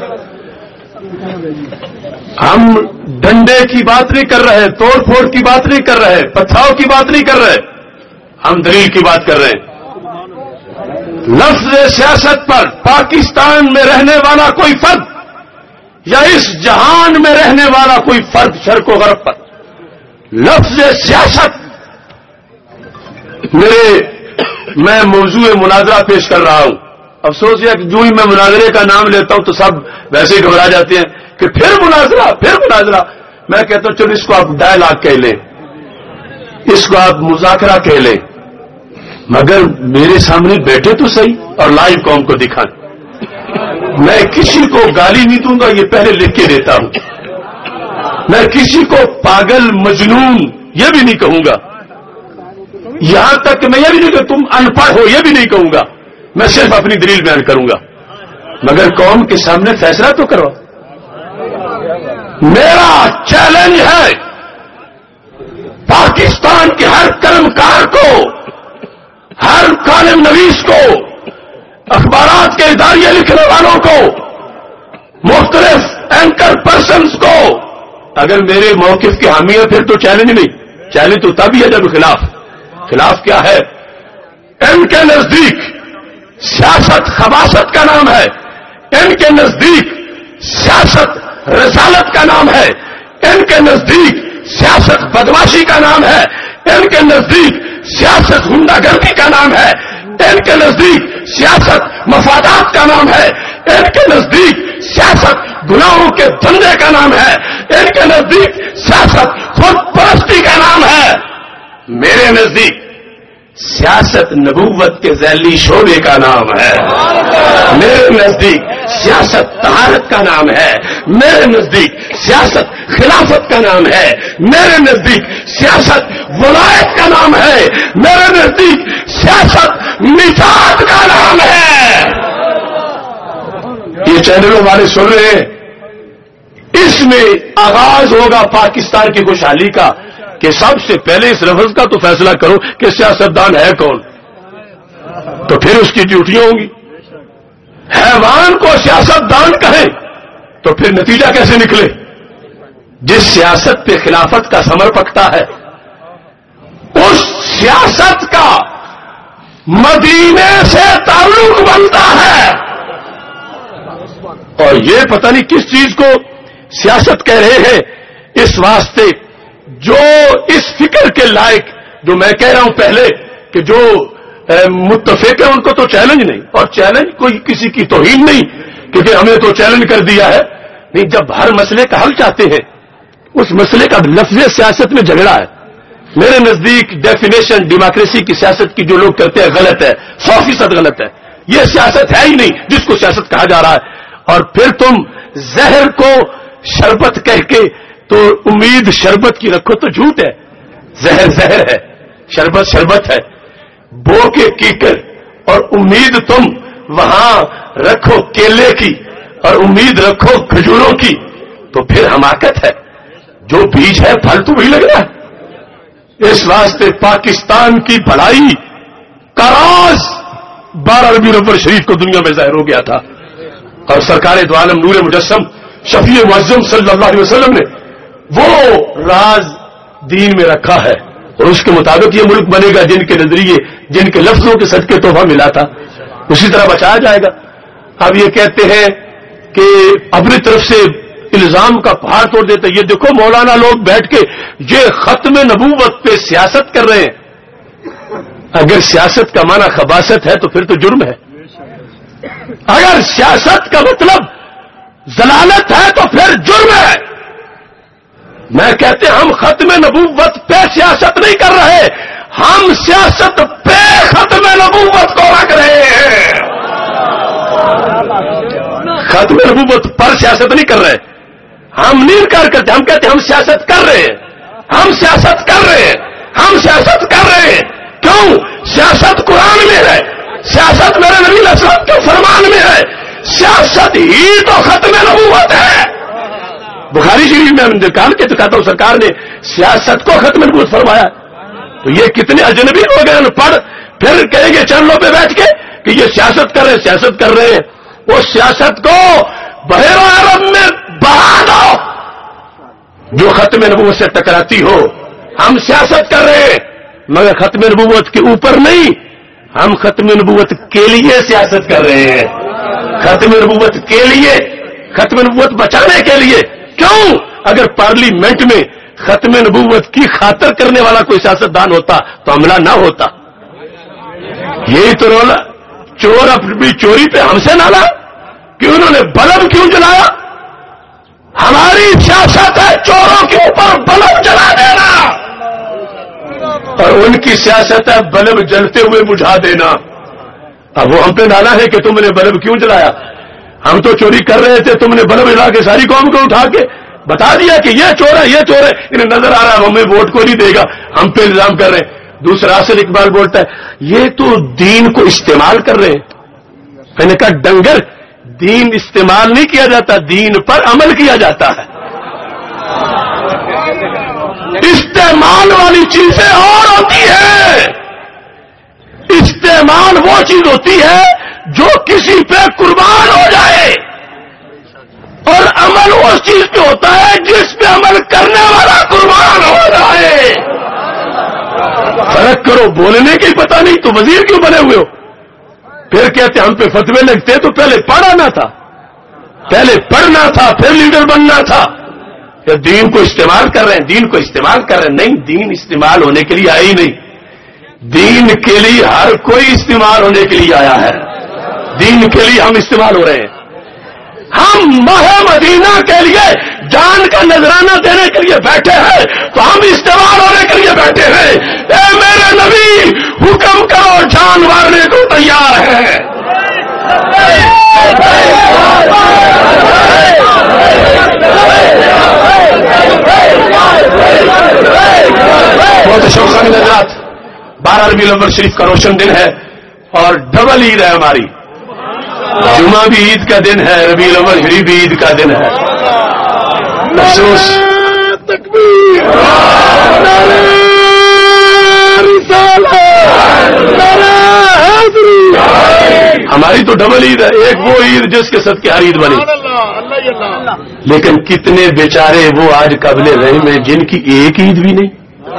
[SPEAKER 4] हम डंडे की बात नहीं कर रहे, तोड़ फोड़ की बात नहीं कर रहे, पथराव की बात नहीं कर रहे, हम दलील की बात कर रहे हैं। लफ्ज सियासत पर पाकिस्तान में रहने वाला कोई फर्द या इस जहान में रहने वाला कोई फर्द शर्क व गरब पर लफ्ज सियासत, मैं मौजूए मुनाजरा पेश कर रहा हूं। अफसोस है कि जो ही मैं मुनाजरे का नाम लेता हूं तो सब वैसे ही घबरा जाते हैं कि फिर मुनाजरा, फिर मुनाजरा। मैं कहता हूं चलो इसको आप डायलॉग कह लें, इसको आप मुज़ाकरा कह लें, मगर मेरे सामने बैठे तो सही और लाइव कौम को दिखाएं। मैं किसी को गाली नहीं दूंगा, ये पहले लिख के देता हूं। मैं किसी को पागल मजनून ये भी नहीं कहूंगा, यहां तक कि मैं ये भी नहीं कि तुम अनपढ़ हो, ये भी नहीं कहूंगा। मैं सिर्फ अपनी दलील बयान करूंगा, मगर कौम के सामने फैसला तो करो। मेरा चैलेंज है पाकिस्तान के हर कलमकार को, हर कालिम नवीस को, अखबारात के इदारिये लिखने वालों को, मुख्तलिफ एंकर पर्सन्स को, अगर मेरे मौकिफ की हामी है फिर तो चैलेंज नहीं, चैलेंज तो तभी है जब खिलाफ क्या है। इनके नजदीक सियासत खबासत का नाम है, इनके नजदीक सियासत रसालत का नाम है, इनके नजदीक सियासत बदमाशी का नाम है, इनके नजदीक सियासत गुंडागर्दी का नाम है, इनके नजदीक सियासत मफादात का नाम है, इनके नजदीक सियासत गुनाहों के धंधे का नाम है, इनके नजदीक सियासत खुद परस्ती का नाम है। मेरे नजदीक सियासत नबूवत के ज़ैली शोबे का नाम है, मेरे नजदीक सियासत तहारत का नाम है, मेरे नजदीक सियासत खिलाफत का नाम है, मेरे नजदीक सियासत वलायत का नाम है, मेरे नजदीक सियासत मिजात का नाम है। ये चैनलों वाले सुन रहे हैं, इसमें आगाज होगा पाकिस्तान की खुशहाली का कि सबसे पहले इस लफ्ज का तो फैसला करो कि सियासतदान है कौन, तो फिर उसकी ड्यूटियां होंगी। हैवान को सियासतदान कहें तो फिर नतीजा कैसे निकले। जिस सियासत पे खिलाफत का समर पकता है उस सियासत का मदीने से ताल्लुक बनता है, और ये पता नहीं किस चीज को सियासत कह रहे हैं। इस वास्ते जो इस फिक्र के लायक, जो मैं कह रहा हूं पहले कि जो मुत्तफिक है उनको तो चैलेंज नहीं, और चैलेंज कोई किसी की तौहीन नहीं क्योंकि हमें तो चैलेंज कर दिया है। नहीं, जब हर मसले का हल चाहते हैं, उस मसले का लफ्ज़ सियासत में झगड़ा है। मेरे नजदीक डेफिनेशन डेमोक्रेसी की सियासत की जो लोग करते हैं गलत है, 100% गलत है। यह सियासत है ही नहीं जिसको सियासत कहा जा रहा है। और फिर तुम जहर को शरबत कह के तो उम्मीद शरबत की रखो तो झूठ है। जहर जहर है, शरबत शरबत है। बो के कीकर और उम्मीद तुम वहां रखो केले की और उम्मीद रखो खजूरों की, तो फिर हमाकत है। जो बीज है फल तो वही लग रहा है। इस वास्ते पाकिस्तान की भलाई का राज 12 रबीउल अव्वल शरीफ को दुनिया में जाहिर हो गया था, और सरकार दो आलम नूर मुजस्सम शफी मुअज्जम सल्लल्लाहु अलैहि वसल्लम ने वो राज दीन में रखा है, और उसके मुताबिक ये मुल्क बनेगा जिनके नजरिए, जिनके लफ्जों के सदके तोहफा मिला था, उसी तरह बचाया जाएगा। अब ये कहते हैं कि अपनी तरफ से इल्जाम का पहाड़ तोड़ देते। ये देखो मौलाना लोग बैठ के ये खत्म नबूवत पे सियासत कर रहे हैं। अगर सियासत का माना खबासत है तो फिर तो जुर्म है। अगर सियासत का मतलब जलालत है तो फिर जुर्म है। मैं कहते हम खत्म नबूवत पे सियासत नहीं कर रहे, हम सियासत पे खत्म नबूवत को रख रहे हैं। खत्म नबूवत पर सियासत नहीं कर रहे, हम नहीं इनकार करते, हम कहते हम सियासत कर रहे हैं, हम सियासत कर रहे हैं, हम सियासत कर रहे हैं। क्यों? सियासत कुरान में है, सियासत मेरे नबी अलैहिस्सलाम के फरमान में है, सियासत ही तो खत्म नबूवत है। बुखारी शरीफ में निकाल के दिखाता हूं, सरकार ने सियासत को खत्म नबूवत फरमाया। तो ये कितने अजनबी लोग हैं अनपढ़, फिर कहेंगे चैनलों पे बैठ के कि ये सियासत कर रहे हैं, सियासत कर रहे हैं। اس سیاست کو بحیر عرب میں بہا دو جو ختم نبوت سے ٹکراتی ہو. ہم سیاست کر رہے ہیں مگر ختم نبوت کے اوپر نہیں, ہم ختم نبوت کے لیے سیاست کر رہے ہیں, ختم نبوت کے لیے, ختم نبوت بچانے کے لیے. کیوں؟ اگر پارلیمنٹ میں ختم نبوت کی خاطر کرنے والا کوئی سیاستدان ہوتا تو حملہ نہ ہوتا. یہی تو رولا. چور اپنی چوری پہ ہم سے نالا کہ انہوں نے بلب کیوں جلایا؟ ہماری سیاست ہے چوروں کے اوپر بلب جلا دینا, اور ان کی سیاست ہے بلب جلتے ہوئے بجھا دینا. اب وہ ہم پہ نالا ہے کہ تم نے بلب کیوں جلایا؟ ہم تو چوری کر رہے تھے, تم نے بلب جلا کے ساری قوم کو اٹھا کے بتا دیا کہ یہ چور ہے, یہ چور ہے. انہیں نظر آ رہا ہے ہمیں ووٹ کو نہیں دے گا, ہم پہ الزام کر رہے ہیں. دوسرا اصل اقبال بولتا ہے یہ تو دین کو استعمال کر رہے ہیں. میں نے کہا ڈنگر, دین استعمال نہیں کیا جاتا, دین پر عمل کیا جاتا ہے. استعمال والی چیزیں اور ہوتی ہے. استعمال وہ چیز ہوتی ہے جو کسی پہ قربان ہو جائے, اور عمل اس چیز پہ ہوتا ہے جس پہ عمل کرنے والا قربان ہو جائے. فرق کرو, بولنے کا ہی پتہ نہیں تو وزیر کیوں بنے ہوئے ہو؟ پھر کہتے ہم پہ فتوے لگتے تو پہلے پڑھنا تھا, پہلے پڑھنا تھا, پھر لیڈر بننا تھا. یا دین کو استعمال کر رہے ہیں, دین کو استعمال کر رہے ہیں. نہیں, دین استعمال ہونے کے لیے آیا ہی نہیں. دین کے لیے ہر کوئی استعمال ہونے کے لیے آیا ہے. دین کے لیے ہم استعمال ہو رہے ہیں. ہم ماہ مدینہ کے لیے جان کا نذرانہ دینے کے لیے بیٹھے ہیں تو ہم استعمال ہونے کے لیے بیٹھے ہیں. اے میرے نبی, حکم کرو, جان مارنے کو تیار ہے. بہت شوقانی نظرات. 12 ربیع الاول شریف کا روشن دن ہے اور ڈبل عید ہے ہماری. جمعہ بھی عید کا دن ہے, ربیع الاول شریف بھی عید کا دن ہے. افسوس تکبیر, ہماری تو ڈبل عید ہے. ایک وہ عید جس کے صدقے ہر عید بنی, لیکن کتنے بیچارے وہ آج قابل رحم ہیں جن کی ایک عید بھی نہیں.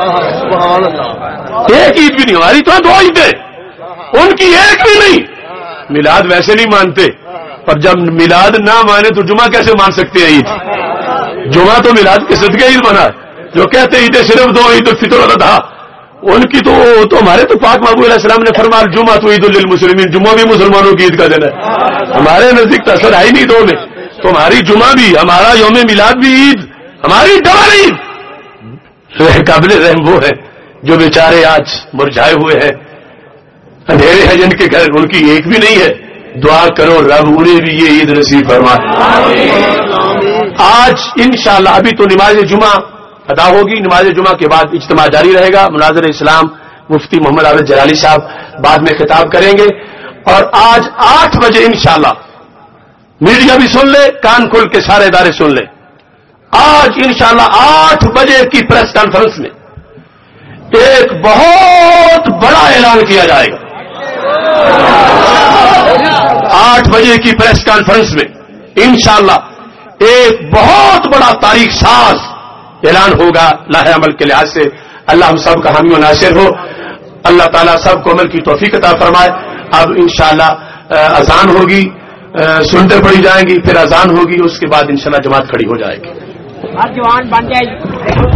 [SPEAKER 4] ایک عید بھی نہیں. ہماری تو 2 عیدیں, ان کی ایک بھی نہیں. میلاد ویسے نہیں مانتے, پر جب میلاد نہ مانے تو جمعہ کیسے مان سکتے ہیں عید؟ جمعہ تو میلاد کے صدقے عید بنا ہے. جو کہتے عید صرف 2, عید الفطر اور الاضحیٰ, ان کی تو ہمارے تو پاک محبوب علیہ السلام نے فرمایا جمعہ تو عید للمسلمین, جمعہ بھی مسلمانوں کی عید کا دن ہے. ہمارے نزدیک اثر ہے ہی نہیں 2 میں. تو ہماری جمعہ بھی, ہمارا یوم میلاد بھی عید, ہماری ڈبل عید. قابل رحم وہ ہے جو بیچارے آج مرجھائے ہوئے ہیں, اندھیرے ہیں جن کے گھر, ان کی ایک بھی نہیں ہے. دعا کرو رب انہیں بھی یہ عید نصیب فرمائے. آج انشاءاللہ ابھی تو نماز جمعہ ادا ہوگی, نماز جمعہ کے بعد اجتماع جاری رہے گا. مناظر اسلام مفتی محمد عابد جلالی صاحب بعد میں خطاب کریں گے. اور آج 8 بجے انشاءاللہ میڈیا بھی سن لے, کان کھل کے سارے ادارے سن لے. آج انشاءاللہ 8 بجے کی پریس کانفرنس میں ایک بہت بڑا اعلان کیا جائے گا. 8 بجے کی پریس کانفرنس میں انشاءاللہ ایک بہت بڑا تاریخ ساز اعلان ہوگا لاہ عمل کے لحاظ سے. اللہ ہم سب کا حامی و ناصر ہو. اللہ تعالیٰ سب کو عمل کی توفیق عطا فرمائے. اب انشاءاللہ اذان ہوگی, سنتے پڑی جائیں گی, پھر اذان ہوگی, اس کے بعد انشاءاللہ جماعت کھڑی ہو جائے گی.
[SPEAKER 2] جوان بن جائے